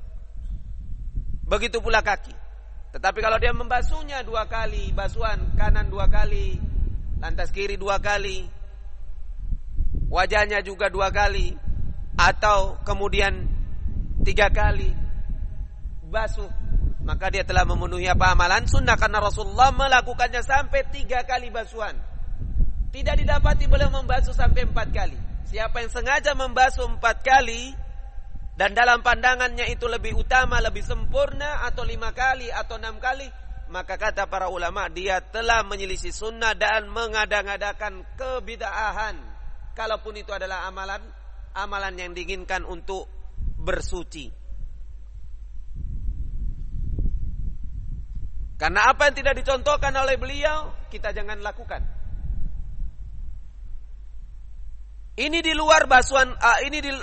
Begitu pula kaki. Tetapi kalau dia membasuhnya 2 kali, basuhan kanan 2 kali, lantas kiri 2 kali, wajahnya juga 2 kali, atau kemudian 3 kali basuh, maka dia telah memenuhi amalan sunnah, karena Rasulullah melakukannya sampai 3 kali basuhan. Tidak didapati beliau membasuh sampai 4 kali. Siapa yang sengaja membasuh 4 kali dan dalam pandangannya itu lebih utama, lebih sempurna, atau 5 kali atau 6 kali, maka kata para ulama dia telah menyelisih sunnah dan mengada-ngadakan kebid'ahan. Kalaupun itu adalah amalan yang diinginkan untuk bersuci. Karena apa yang tidak dicontohkan oleh beliau, kita jangan lakukan. Ini di luar basuhan, ini di luar usapan kepada kepala. Kalau kepala,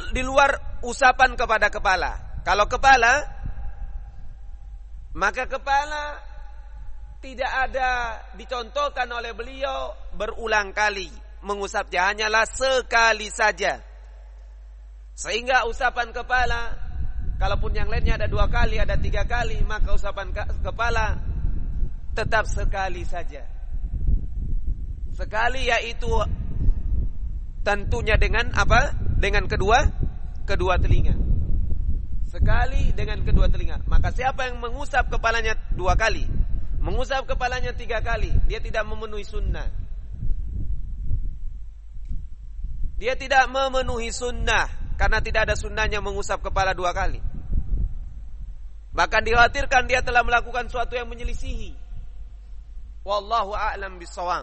Maka kepala tidak ada dicontohkan oleh beliau berulang kali mengusapnya, hanyalah sekali saja. Sehingga usapan kepala, kalaupun yang lainnya ada 2 kali, ada 3 kali, maka usapan kepala tetap sekali saja. Sekali, yaitu tentunya dengan apa? Dengan kedua telinga. Sekali dengan kedua telinga. Maka siapa yang mengusap kepalanya 2 kali, mengusap kepalanya 3 kali, dia tidak memenuhi sunnah. Dia tidak memenuhi sunnah, karena tidak ada sunnahnya mengusap kepala 2 kali. Bahkan dikhawatirkan dia telah melakukan sesuatu yang menyelisihi. Wallahu a'lam bishawab.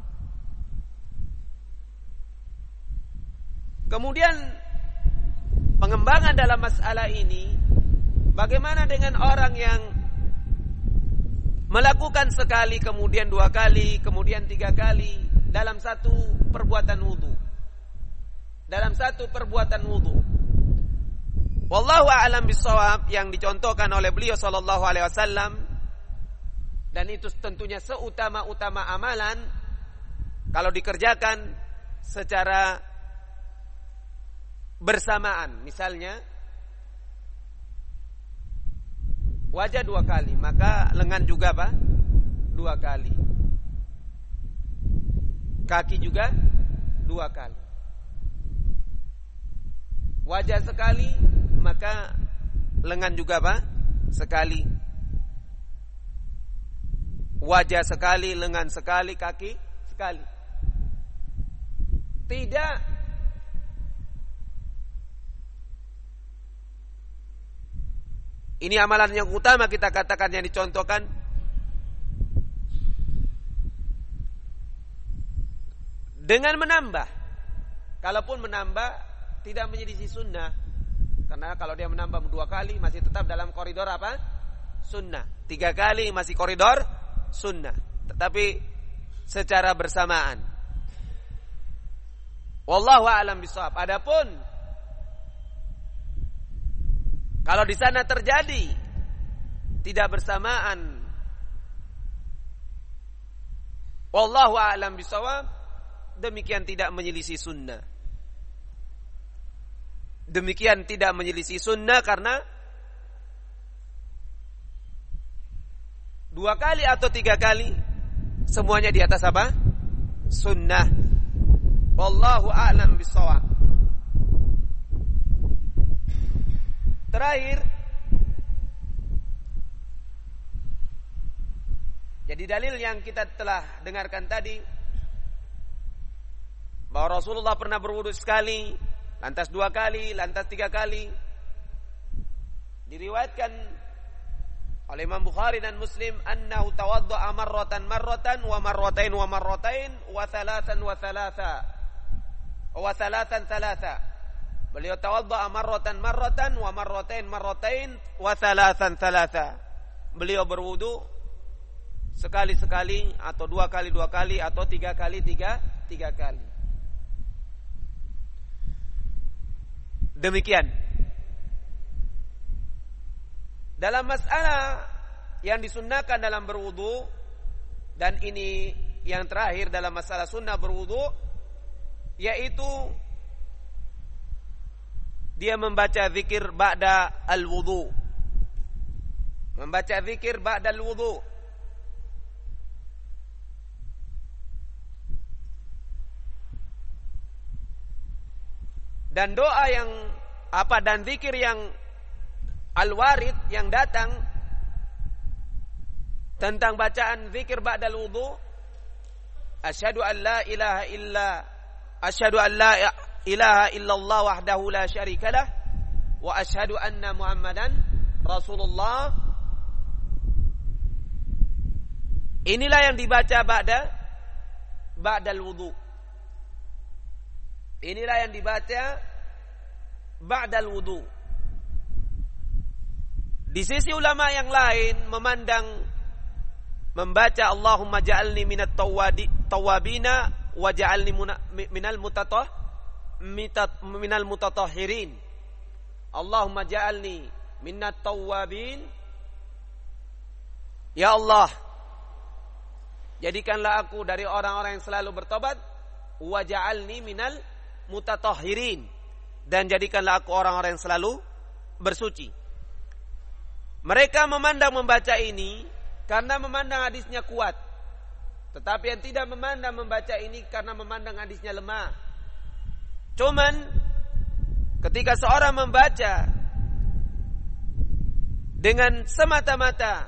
Kemudian pengembangan dalam masalah ini, bagaimana dengan orang yang melakukan sekali, kemudian 2 kali, kemudian 3 kali dalam satu perbuatan wudu. Dalam satu perbuatan wudu. Wallahu a'lam bishawab, yang dicontohkan oleh beliau sallallahu alaihi wasallam, dan itu tentunya seutama-utama amalan kalau dikerjakan secara bersamaan. Misalnya wajah 2 kali, maka lengan juga apa? 2 kali. Kaki juga 2 kali. Wajah sekali, maka lengan juga apa? Sekali. Wajah sekali, lengan sekali, kaki sekali. Tidak ini amalan yang utama kita katakan yang dicontohkan. Dengan menambah. Kalaupun menambah tidak menyelisih sunnah. Karena kalau dia menambah 2 kali masih tetap dalam koridor apa? Sunnah. 3 kali masih koridor sunnah. Tetapi secara bersamaan. Wallahu a'lam bishawab. Adapun kalau di sana terjadi tidak bersamaan, wallahu a'lam bishawab, demikian tidak menyelisih sunnah. Demikian tidak menyelisih sunnah karena 2 kali atau 3 kali semuanya di atas apa? Sunnah. Wallahu a'lam bishawab. Terakhir, jadi dalil yang kita telah dengarkan tadi, bahwa Rasulullah pernah berwudu sekali, lantas 2 kali, lantas 3 kali. Diriwayatkan oleh Imam Bukhari dan Muslim, annahu tawadda'a marratan wa marratain wa marratain wa thalathan wa thalatha wa thalathan thalatha. Beliau tawadda'a marratan wa marratain wa thalathan thalatha. Beliau berwudu sekali-sekali atau 2 kali 2 kali atau 3 kali 3 kali. Demikian. Dalam masalah yang disunnahkan dalam berwudu, dan ini yang terakhir dalam masalah sunnah berwudu, yaitu dia membaca zikir ba'da al-wudu. Membaca zikir ba'da al-wudu. Dan doa yang dan zikir yang al-warid yang datang tentang bacaan zikir ba'da al-wudu, asyhadu an la ilaha illallah wahdahu la syarikalah wa asyhadu anna Muhammadan Rasulullah. Inilah yang dibaca ba'dal wudu. Inilah yang dibaca ba'dal wudu. Di sisi ulama yang lain membaca Allahumma ja'alni minat tawwabina wa ja'alni minal mutatahhirin. Allahumma ja'alni minat tawwabin Ya Allah, jadikanlah aku dari orang-orang yang selalu bertobat, waj'alni minal mutatahhirin, dan jadikanlah aku orang-orang yang selalu bersuci. Mereka memandang membaca ini karena memandang hadisnya kuat. Tetapi yang tidak memandang membaca ini karena memandang hadisnya lemah. Cuman ketika seorang membaca dengan semata-mata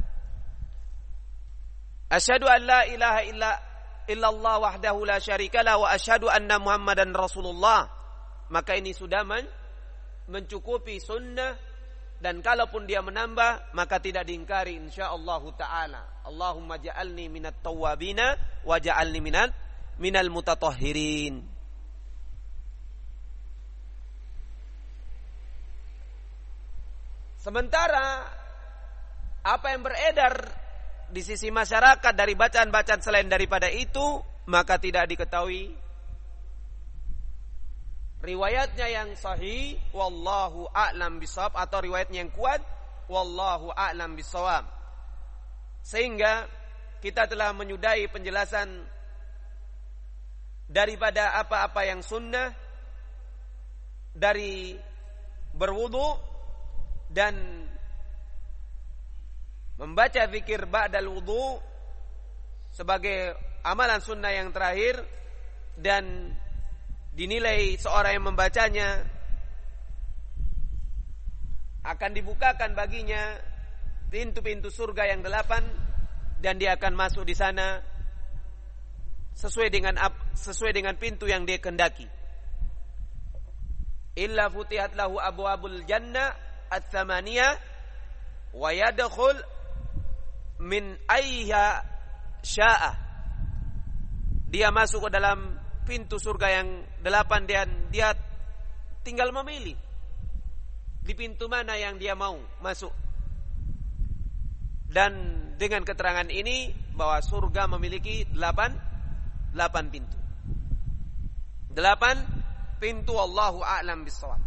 asyhadu an la ilaha illallah wahdahu la syarikalah wa asyhadu anna muhammadan rasulullah, maka ini sudah mencukupi sunnah, dan kalaupun dia menambah maka tidak diingkari insyaallah taala. Allahumma ja'alni minat tawwabina wa ja'alni minal mutatahhirin. Sementara apa yang beredar di sisi masyarakat dari bacaan-bacaan selain daripada itu, maka tidak diketahui riwayatnya yang sahih, wallahu a'lam bishawab, atau riwayatnya yang kuat, wallahu a'lam bishawab. Sehingga kita telah menyudahi penjelasan daripada apa-apa yang sunnah dari berwudu dan membaca zikir ba'dal wudu sebagai amalan sunnah yang terakhir, dan dinilai seorang yang membacanya akan dibukakan baginya pintu-pintu surga yang 8, dan dia akan masuk di sana sesuai dengan pintu yang dia kehendaki. Illa futihat lahu abwabul jannah at-thamaniyah wa yadkhul min ayha sya'a. Dia masuk ke dalam pintu surga yang 8, dan dia tinggal memilih di pintu mana yang dia mau masuk. Dan dengan keterangan ini bahwa surga memiliki 8 pintu. 8 pintu, wallahu a'lam bishawab.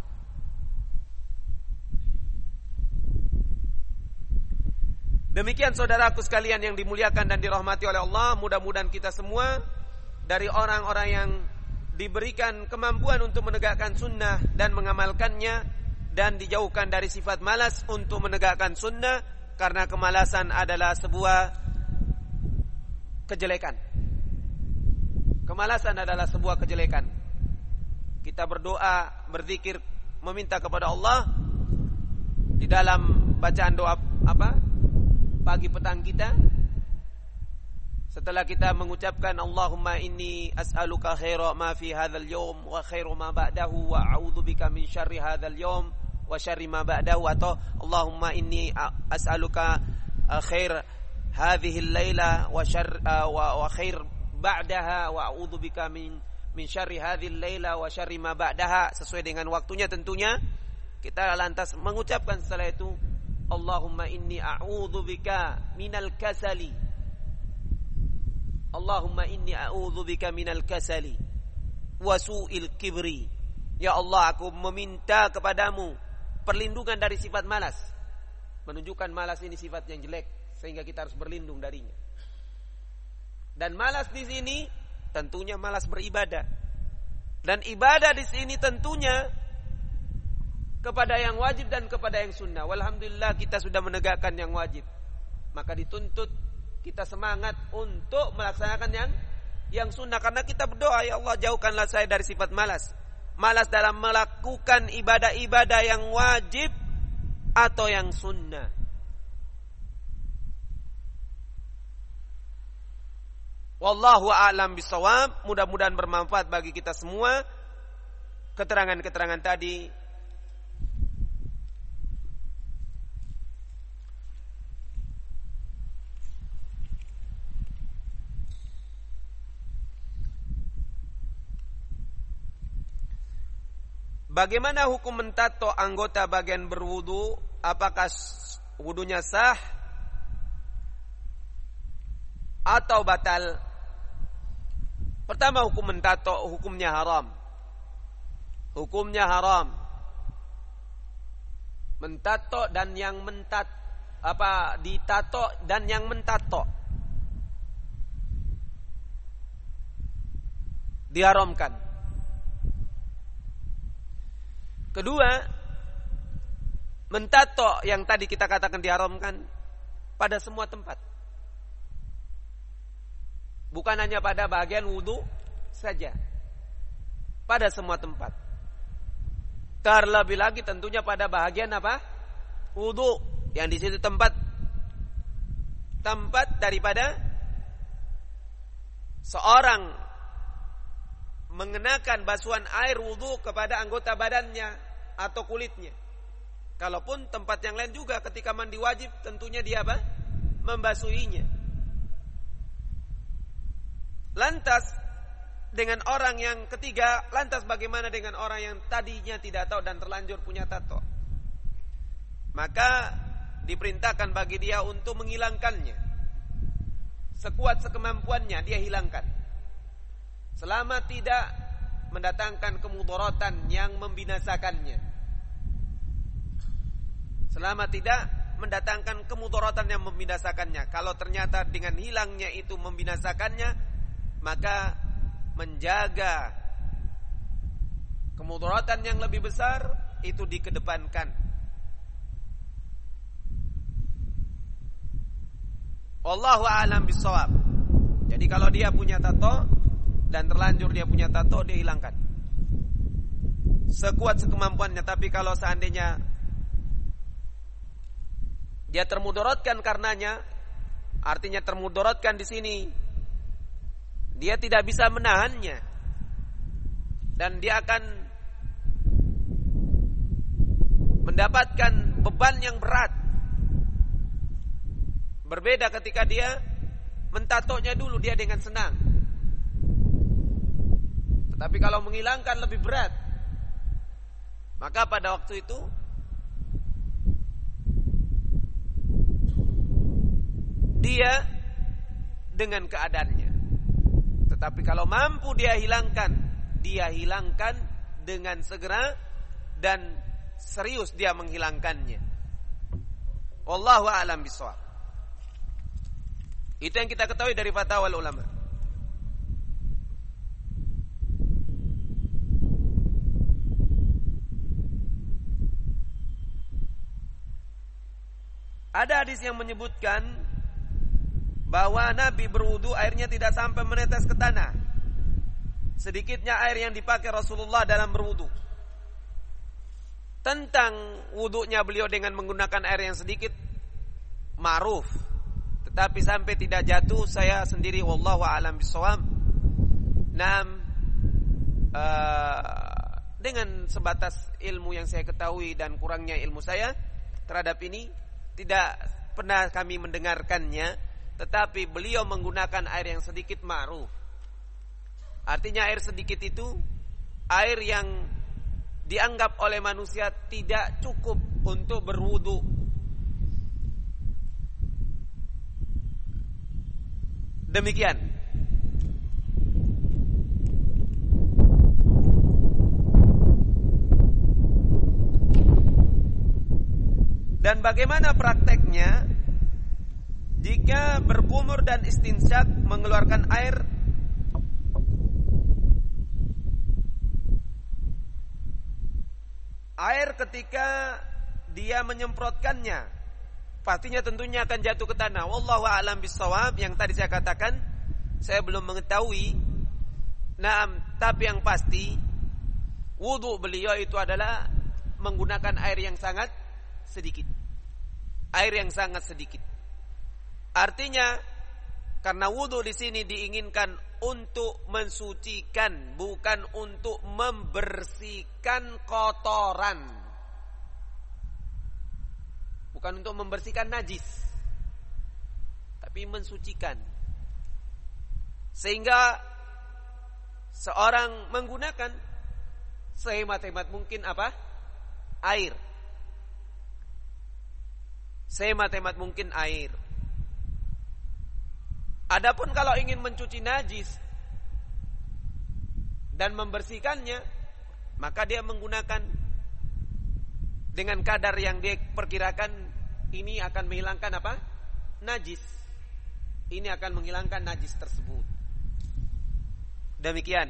Demikian saudaraku sekalian yang dimuliakan dan dirahmati oleh Allah, mudah-mudahan kita semua dari orang-orang yang diberikan kemampuan untuk menegakkan sunnah dan mengamalkannya, dan dijauhkan dari sifat malas untuk menegakkan sunnah, karena kemalasan adalah sebuah kejelekan. Kemalasan adalah sebuah kejelekan. Kita berdoa, berzikir, meminta kepada Allah di dalam bacaan doa pagi petang kita, setelah kita mengucapkan Allahumma inni as'aluka khaira ma fi hadzal yawm wa khairu ma ba'dahu wa a'udzubika min syarri hadzal yawm wa syarri ma ba'dahu, atau Allahumma inni as'aluka khair hadhihi al-laila wa khair ba'daha wa a'udzubika min syarri hadhihi al-laila wa syarri ma ba'daha, sesuai dengan waktunya tentunya. Kita lantas mengucapkan setelah itu Allahumma inni a'udzubika minal kasali, Allahumma inni a'udzubika minal kasali wa su'il kibri. Ya Allah, aku meminta kepadamu perlindungan dari sifat malas. Menunjukkan malas ini sifat yang jelek, sehingga kita harus berlindung darinya. Dan malas di sini tentunya malas beribadah. Dan ibadah di sini tentunya kepada yang wajib dan kepada yang sunnah. Walhamdulillah kita sudah menegakkan yang wajib, maka dituntut kita semangat untuk melaksanakan yang sunnah. Karena kita berdoa, ya Allah jauhkanlah saya dari sifat malas. Malas dalam melakukan ibadah-ibadah yang wajib atau yang sunnah. Wallahu a'lam bishawab. Mudah-mudahan bermanfaat bagi kita semua keterangan-keterangan tadi. Bagaimana hukum mentato anggota bagian berwudu? Apakah wudunya sah atau batal? Pertama, hukum mentato hukumnya haram. Hukumnya haram. Mentato dan yang mentat ditato dan yang mentato diharamkan. Kedua, mentato yang tadi kita katakan diharamkan pada semua tempat. Bukan hanya pada bagian wudu saja. Pada semua tempat. Terlebih lagi tentunya pada bagian wudu, yang di situ tempat daripada seorang mengenakan basuhan air wudu kepada anggota badannya atau kulitnya. Kalaupun tempat yang lain juga ketika mandi wajib tentunya dia membasuhinya. Lantas dengan orang yang ketiga, lantas bagaimana dengan orang yang tadinya tidak tahu dan terlanjur punya tato? Maka diperintahkan bagi dia untuk menghilangkannya. Sekuat sekemampuannya dia hilangkan. Selama tidak mendatangkan kemudaratan yang membinasakannya. Selama tidak mendatangkan kemudaratan yang membinasakannya. Kalau ternyata dengan hilangnya itu membinasakannya, maka menjaga kemudaratan yang lebih besar itu dikedepankan. Wallahu a'lam bishawab. Jadi kalau dia punya tato dan terlanjur dia punya tato, dia hilangkan sekuat sekemampuannya. Tapi kalau seandainya dia termudaratkan karenanya, artinya termudaratkan di sini, dia tidak bisa menahannya dan dia akan mendapatkan beban yang berat. Berbeda ketika dia mentatonya dulu, dia dengan senang. Tetapi kalau menghilangkan lebih berat, maka pada waktu itu dia dengan keadaannya. Tetapi kalau mampu dia hilangkan dengan segera dan serius dia menghilangkannya. Wallahu a'lam bishawab. Itu yang kita ketahui dari fatwa ulama. Ada hadis yang menyebutkan bahwa Nabi berwudu airnya tidak sampai menetes ke tanah. Sedikitnya air yang dipakai Rasulullah dalam berwudu. Tentang wudunya beliau dengan menggunakan air yang sedikit ma'ruf. Tetapi sampai tidak jatuh, saya sendiri wallahu a'lam bishawab. Dengan sebatas ilmu yang saya ketahui dan kurangnya ilmu saya terhadap ini, tidak pernah kami mendengarkannya. Tetapi beliau menggunakan air yang sedikit ma'ruf. Artinya air sedikit itu air yang dianggap oleh manusia tidak cukup untuk berwudu. Demikian. Dan bagaimana prakteknya jika berkumur dan istinsyak mengeluarkan air ketika dia menyemprotkannya, pastinya tentunya akan jatuh ke tanah. Wallahu a'lam bishawab. Yang tadi saya katakan saya belum mengetahui. Tapi yang pasti wudu beliau itu adalah menggunakan air yang sangat sedikit. Air yang sangat sedikit. Artinya karena wudu di sini diinginkan untuk mensucikan, bukan untuk membersihkan kotoran. Bukan untuk membersihkan najis, tapi mensucikan. Sehingga seorang menggunakan sehemat-hemat mungkin air. Sehemat-hemat mungkin air. Adapun kalau ingin mencuci najis dan membersihkannya, maka dia menggunakan dengan kadar yang dia perkirakan ini akan menghilangkan apa? Najis. Ini akan menghilangkan najis tersebut. Demikian.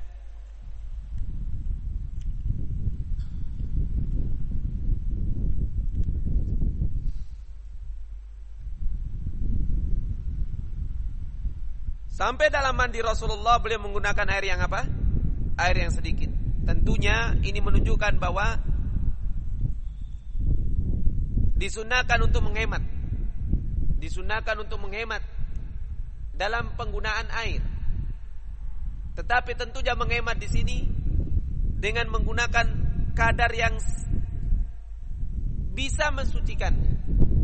Sampai dalam mandi Rasulullah beliau menggunakan air yang apa? Air yang sedikit. Tentunya ini menunjukkan bahwa disunahkan untuk menghemat. Disunahkan untuk menghemat dalam penggunaan air. Tetapi tentunya menghemat di sini dengan menggunakan kadar yang bisa mensucikannya.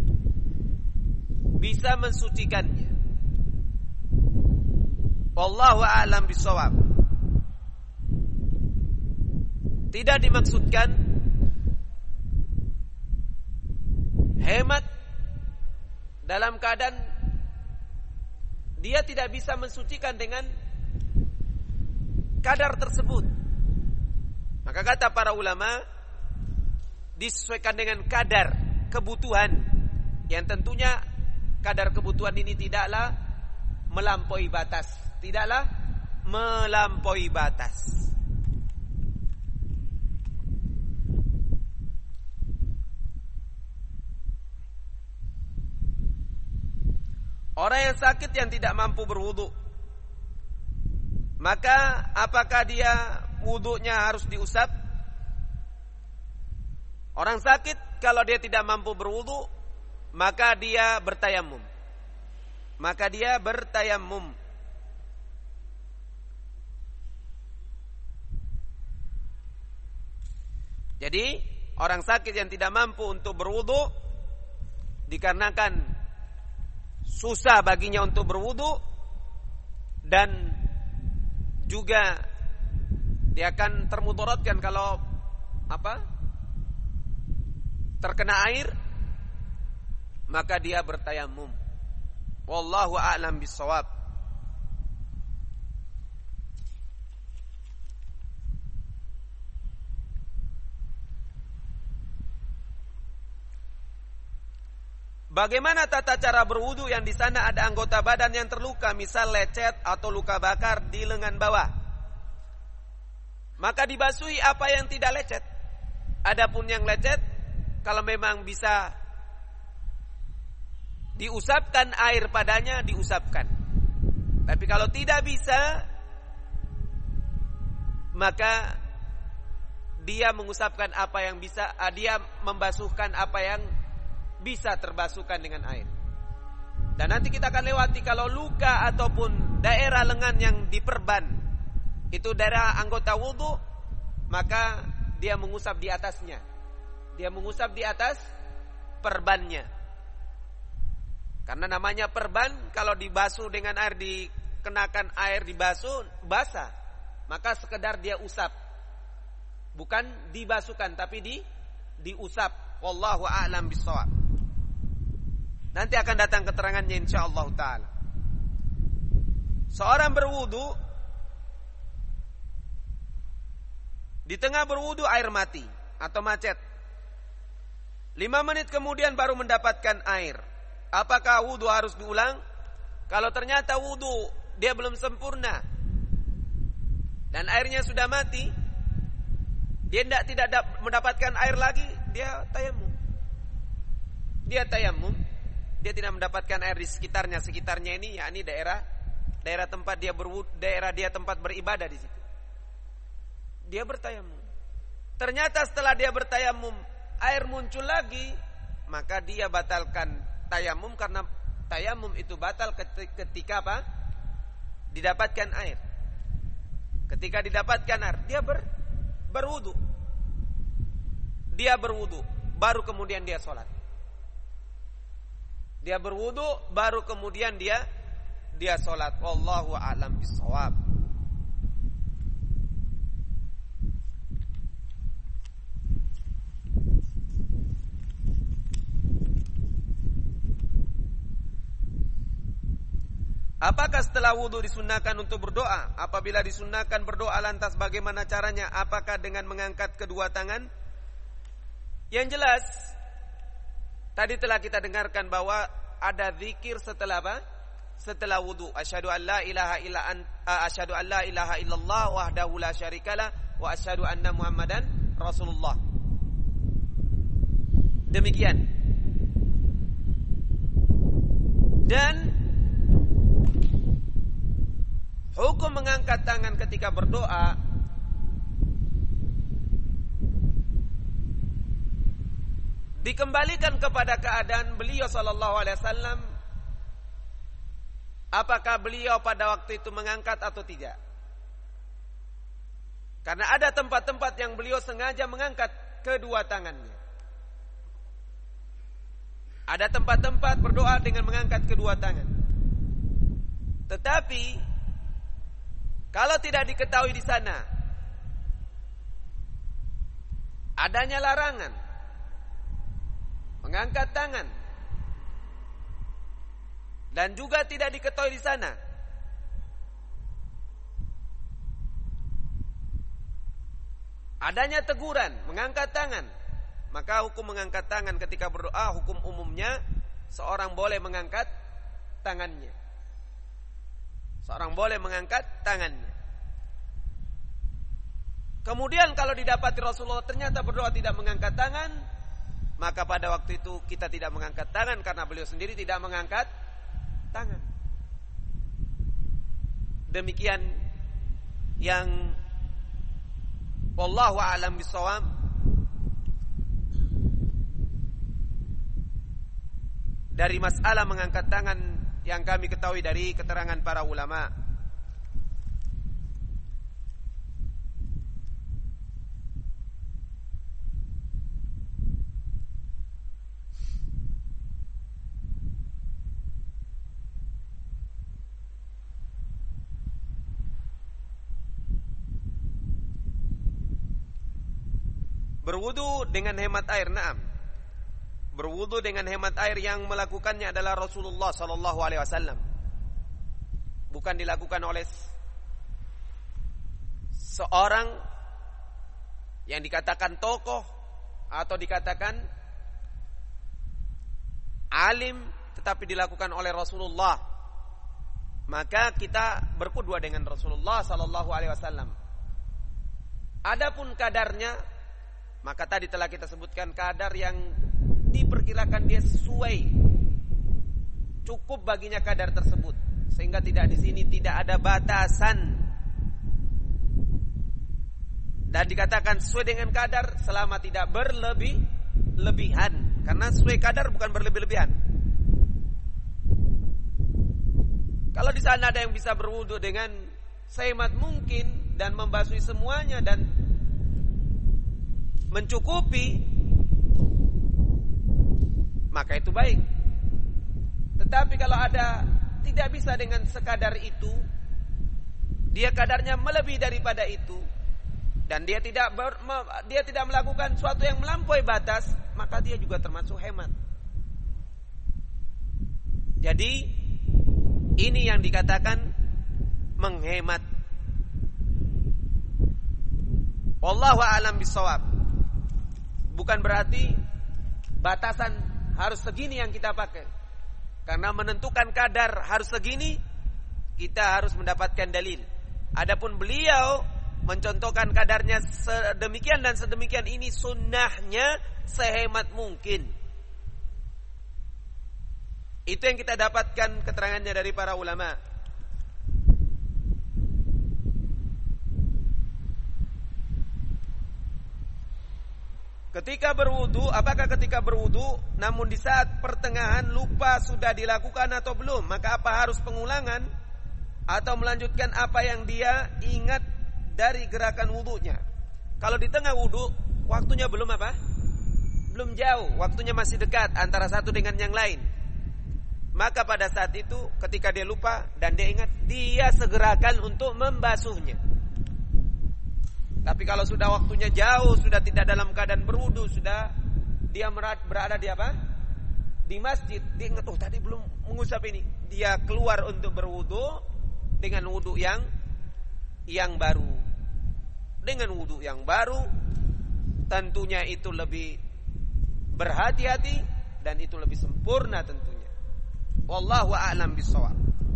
Bisa mensucikannya. Wallahu a'lam bishawab. Tidak dimaksudkan hemat dalam keadaan dia tidak bisa mensucikan dengan kadar tersebut. Maka kata para ulama, disesuaikan dengan kadar kebutuhan, yang tentunya kadar kebutuhan ini tidaklah melampaui batas. Tidaklah melampaui batas. Orang yang sakit yang tidak mampu berwudu, maka apakah dia wudunya harus diusap? Orang sakit kalau dia tidak mampu berwudu, maka dia bertayamum. Maka dia bertayamum. Jadi orang sakit yang tidak mampu untuk berwudu dikarenakan susah baginya untuk berwudu, dan juga dia akan termudaratkan kalau terkena air, maka dia bertayamum. Wallahu a'lam bishawab. Bagaimana tata cara berwudu yang di sana ada anggota badan yang terluka, misal lecet atau luka bakar di lengan bawah? Maka dibasuhi apa yang tidak lecet. Adapun yang lecet, kalau memang bisa diusapkan air padanya, diusapkan. Tapi kalau tidak bisa, maka dia mengusapkan apa yang bisa, dia membasuhkan apa yang bisa terbasuhkan dengan air. Dan nanti kita akan lewati kalau luka ataupun daerah lengan yang diperban itu daerah anggota wudu, maka dia mengusap di atasnya. Dia mengusap di atas perbannya. Karena namanya perban, kalau dibasuh dengan air, dikenakan air dibasuh, basah. Maka sekedar dia usap. Bukan dibasuhkan, tapi diusap. Wallahu a'lam bishawab. Nanti akan datang keterangannya insyaallah ta'ala. Seorang berwudu, di tengah berwudu air mati atau macet. 5 menit kemudian baru mendapatkan air. Apakah wudu harus diulang? Kalau ternyata wudu dia belum sempurna dan airnya sudah mati, dia tidak mendapatkan air lagi, dia tayamum. Dia tidak mendapatkan air di sekitarnya ini, yakni daerah tempat dia berwudu, daerah dia tempat beribadah di situ. Dia bertayamum. Ternyata setelah dia bertayamum air muncul lagi, maka dia batalkan tayamum, karena tayamum itu batal ketika apa? Didapatkan air. Ketika didapatkan air, dia berwudu. Dia berwudu, baru kemudian dia sholat. Dia berwudu, baru kemudian dia sholat. Wallahu a'lam bishawab. Apakah setelah wudu disunahkan untuk berdoa? Apabila disunahkan berdoa, lantas bagaimana caranya? Apakah dengan mengangkat kedua tangan? Yang jelas, Tadi telah kita dengarkan bahwa ada zikir setelah apa? Setelah wudu. Asyhadu an la ilaha illallah wahdahu la syarikalah wa asyhadu anna Muhammadan Rasulullah. Demikian. Dan hukum mengangkat tangan ketika berdoa dikembalikan kepada keadaan beliau sallallahu alaihi wasallam, apakah beliau pada waktu itu mengangkat atau tidak. Karena ada tempat-tempat yang beliau sengaja mengangkat kedua tangannya. Ada tempat-tempat berdoa dengan mengangkat kedua tangan. Tetapi kalau tidak diketahui di sana adanya larangan mengangkat tangan, dan juga tidak diketahui di sana adanya teguran mengangkat tangan, maka hukum mengangkat tangan ketika berdoa, hukum umumnya seorang boleh mengangkat tangannya. Seorang boleh mengangkat tangannya. Kemudian kalau didapati Rasulullah ternyata berdoa tidak mengangkat tangan, maka pada waktu itu kita tidak mengangkat tangan karena beliau sendiri tidak mengangkat tangan. Demikian yang wallahu a'lam bishawab dari masalah mengangkat tangan yang kami ketahui dari keterangan para ulama. Berwudu dengan hemat air, na'am. Berwudu dengan hemat air yang melakukannya adalah Rasulullah sallallahu alaihi wasallam. Bukan dilakukan oleh seorang yang dikatakan tokoh atau dikatakan alim, tetapi dilakukan oleh Rasulullah. Maka kita berqudwah dengan Rasulullah sallallahu alaihi wasallam. Adapun kadarnya, maka tadi telah kita sebutkan kadar yang diperkirakan dia sesuai, cukup baginya kadar tersebut, sehingga tidak di sini tidak ada batasan, dan dikatakan sesuai dengan kadar selama tidak berlebihan, karena sesuai kadar bukan berlebih-lebihan. Kalau di sana ada yang bisa berwudu dengan sehemat mungkin dan membasuhi semuanya dan mencukupi, maka itu baik. Tetapi kalau ada tidak bisa dengan sekadar itu, dia kadarnya melebihi daripada itu, dan dia tidak melakukan sesuatu yang melampaui batas, maka dia juga termasuk hemat. Jadi ini yang dikatakan menghemat. Wallahu a'lam bishawab. Bukan berarti batasan harus segini yang kita pakai. Karena menentukan kadar harus segini, kita harus mendapatkan dalil. Adapun beliau mencontohkan kadarnya sedemikian dan sedemikian, ini sunnahnya sehemat mungkin. Itu yang kita dapatkan keterangannya dari para ulama. Ketika berwudu, apakah ketika berwudu namun di saat pertengahan lupa sudah dilakukan atau belum? Maka apa harus pengulangan atau melanjutkan apa yang dia ingat dari gerakan wudunya? Kalau di tengah wudu, waktunya belum apa? Belum jauh, waktunya masih dekat antara satu dengan yang lain. Maka pada saat itu ketika dia lupa dan dia ingat, dia segerakan untuk membasuhnya. Tapi kalau sudah waktunya jauh, sudah tidak dalam keadaan berwudu, sudah dia berada di apa? Di masjid, dia ingat, oh tadi belum mengusap ini. Dia keluar untuk berwudu dengan wudu yang baru. Dengan wudu yang baru, tentunya itu lebih berhati-hati dan itu lebih sempurna tentunya. Wallahu a'lam bishawab.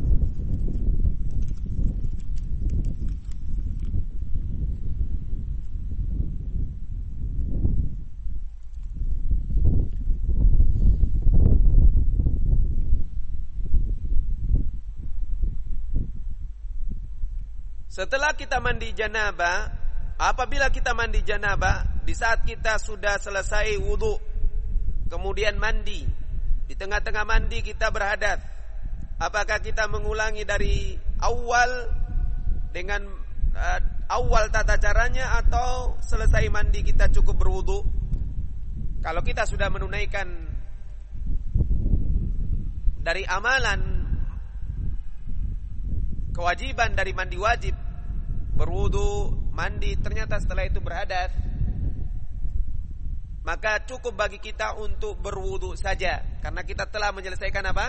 Setelah kita mandi janabah, apabila kita mandi janabah, di saat kita sudah selesai wudu, kemudian mandi, di tengah-tengah mandi kita berhadas, apakah kita mengulangi dari awal dengan awal tata caranya, atau selesai mandi kita cukup berwudu? Kalau kita sudah menunaikan dari amalan kewajiban dari mandi wajib, berwudu, mandi, ternyata setelah itu berhadas, maka cukup bagi kita untuk berwudu saja, karena kita telah menyelesaikan apa?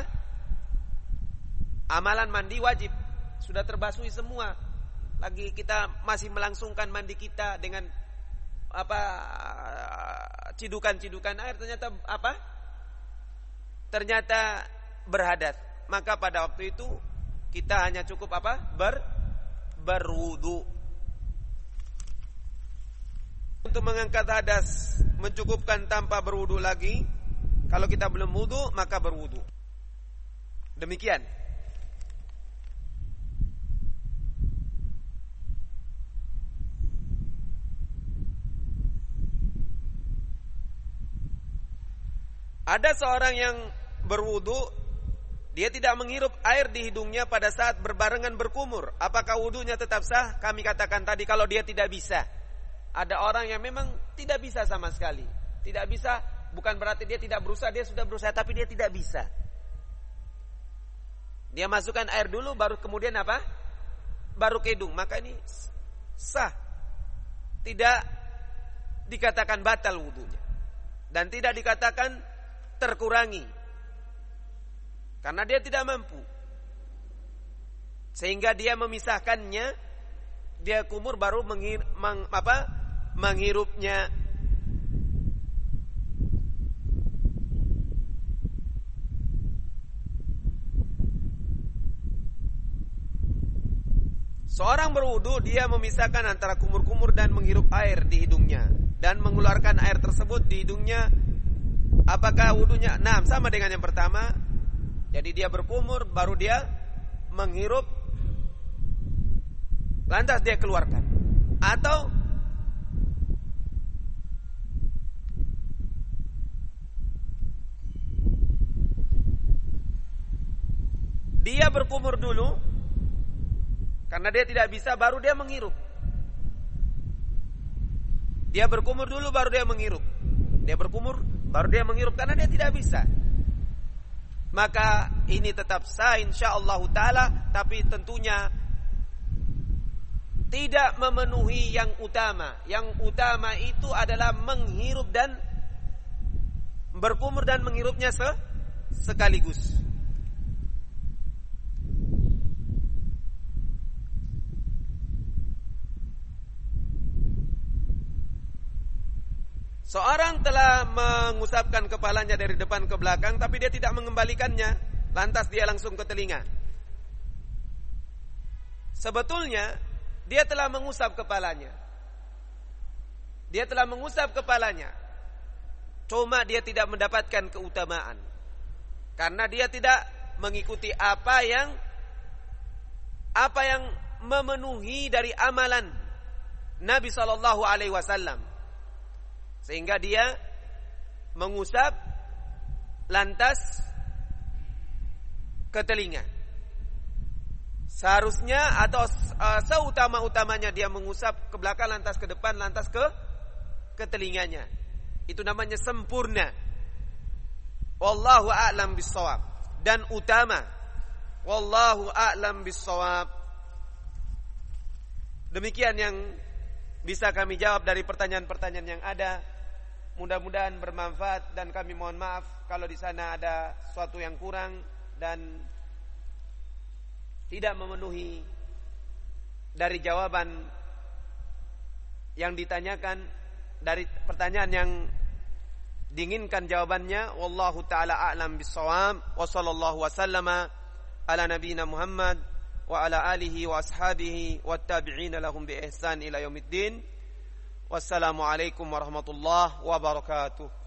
Amalan mandi wajib, sudah terbasuhi semua. Lagi kita masih melangsungkan mandi kita dengan apa? Cidukan-cidukan air, ternyata apa? Ternyata berhadas. Maka pada waktu itu kita hanya cukup apa? Berwudu. Untuk mengangkat hadas mencukupkan tanpa berwudu lagi. Kalau kita belum wudu, maka berwudu. Demikian. Ada seorang yang berwudu, dia tidak menghirup air di hidungnya pada saat berbarengan berkumur. Apakah wudunya tetap sah? Kami katakan tadi kalau dia tidak bisa. Ada orang yang memang tidak bisa sama sekali. Tidak bisa bukan berarti dia tidak berusaha, dia sudah berusaha tapi dia tidak bisa. Dia masukkan air dulu baru kemudian apa? Baru ke hidung. Maka ini sah. Tidak dikatakan batal wudunya. Dan tidak dikatakan terkurangi. Karena dia tidak mampu. Sehingga dia memisahkannya, dia kumur baru menghirupnya. Seorang berwudu, dia memisahkan antara kumur-kumur dan menghirup air di hidungnya dan mengeluarkan air tersebut di hidungnya. Apakah wudunya? Nah, sama dengan yang pertama. Jadi dia berkumur, baru dia menghirup, lantas dia keluarkan. Atau dia berkumur dulu, karena dia tidak bisa, baru dia menghirup. Dia berkumur dulu, baru dia menghirup. Dia berkumur, baru dia menghirup, karena dia tidak bisa. Maka ini tetap sah insyaallah ta'ala, tapi tentunya tidak memenuhi yang utama. Yang utama itu adalah menghirup dan berkumur dan menghirupnya sekaligus. Seorang telah mengusapkan kepalanya dari depan ke belakang, tapi dia tidak mengembalikannya. Lantas dia langsung ke telinga. Sebetulnya dia telah mengusap kepalanya. Dia telah mengusap kepalanya. Cuma dia tidak mendapatkan keutamaan. Karena dia tidak mengikuti apa yang memenuhi dari amalan Nabi SAW. Sehingga dia mengusap lantas ke telinga. Seharusnya atau seutama-utamanya dia mengusap ke belakang, lantas ke depan, lantas ke telinganya. Itu namanya sempurna. Wallahu a'lam bissawab. Dan utama. Wallahu a'lam bissawab. Demikian yang bisa kami jawab dari pertanyaan-pertanyaan yang ada. Mudah-mudahan bermanfaat, dan kami mohon maaf kalau di sana ada sesuatu yang kurang dan tidak memenuhi dari jawaban yang ditanyakan, dari pertanyaan yang dinginkan jawabannya. Wallahu taala a'lam bissawab. Wa sallallahu wasallama ala nabiyyina Muhammad wa ala alihi wa ashabihi wat tabi'ina lahum bi ihsan ila yaumiddin. Wassalamualaikum warahmatullahi wabarakatuh.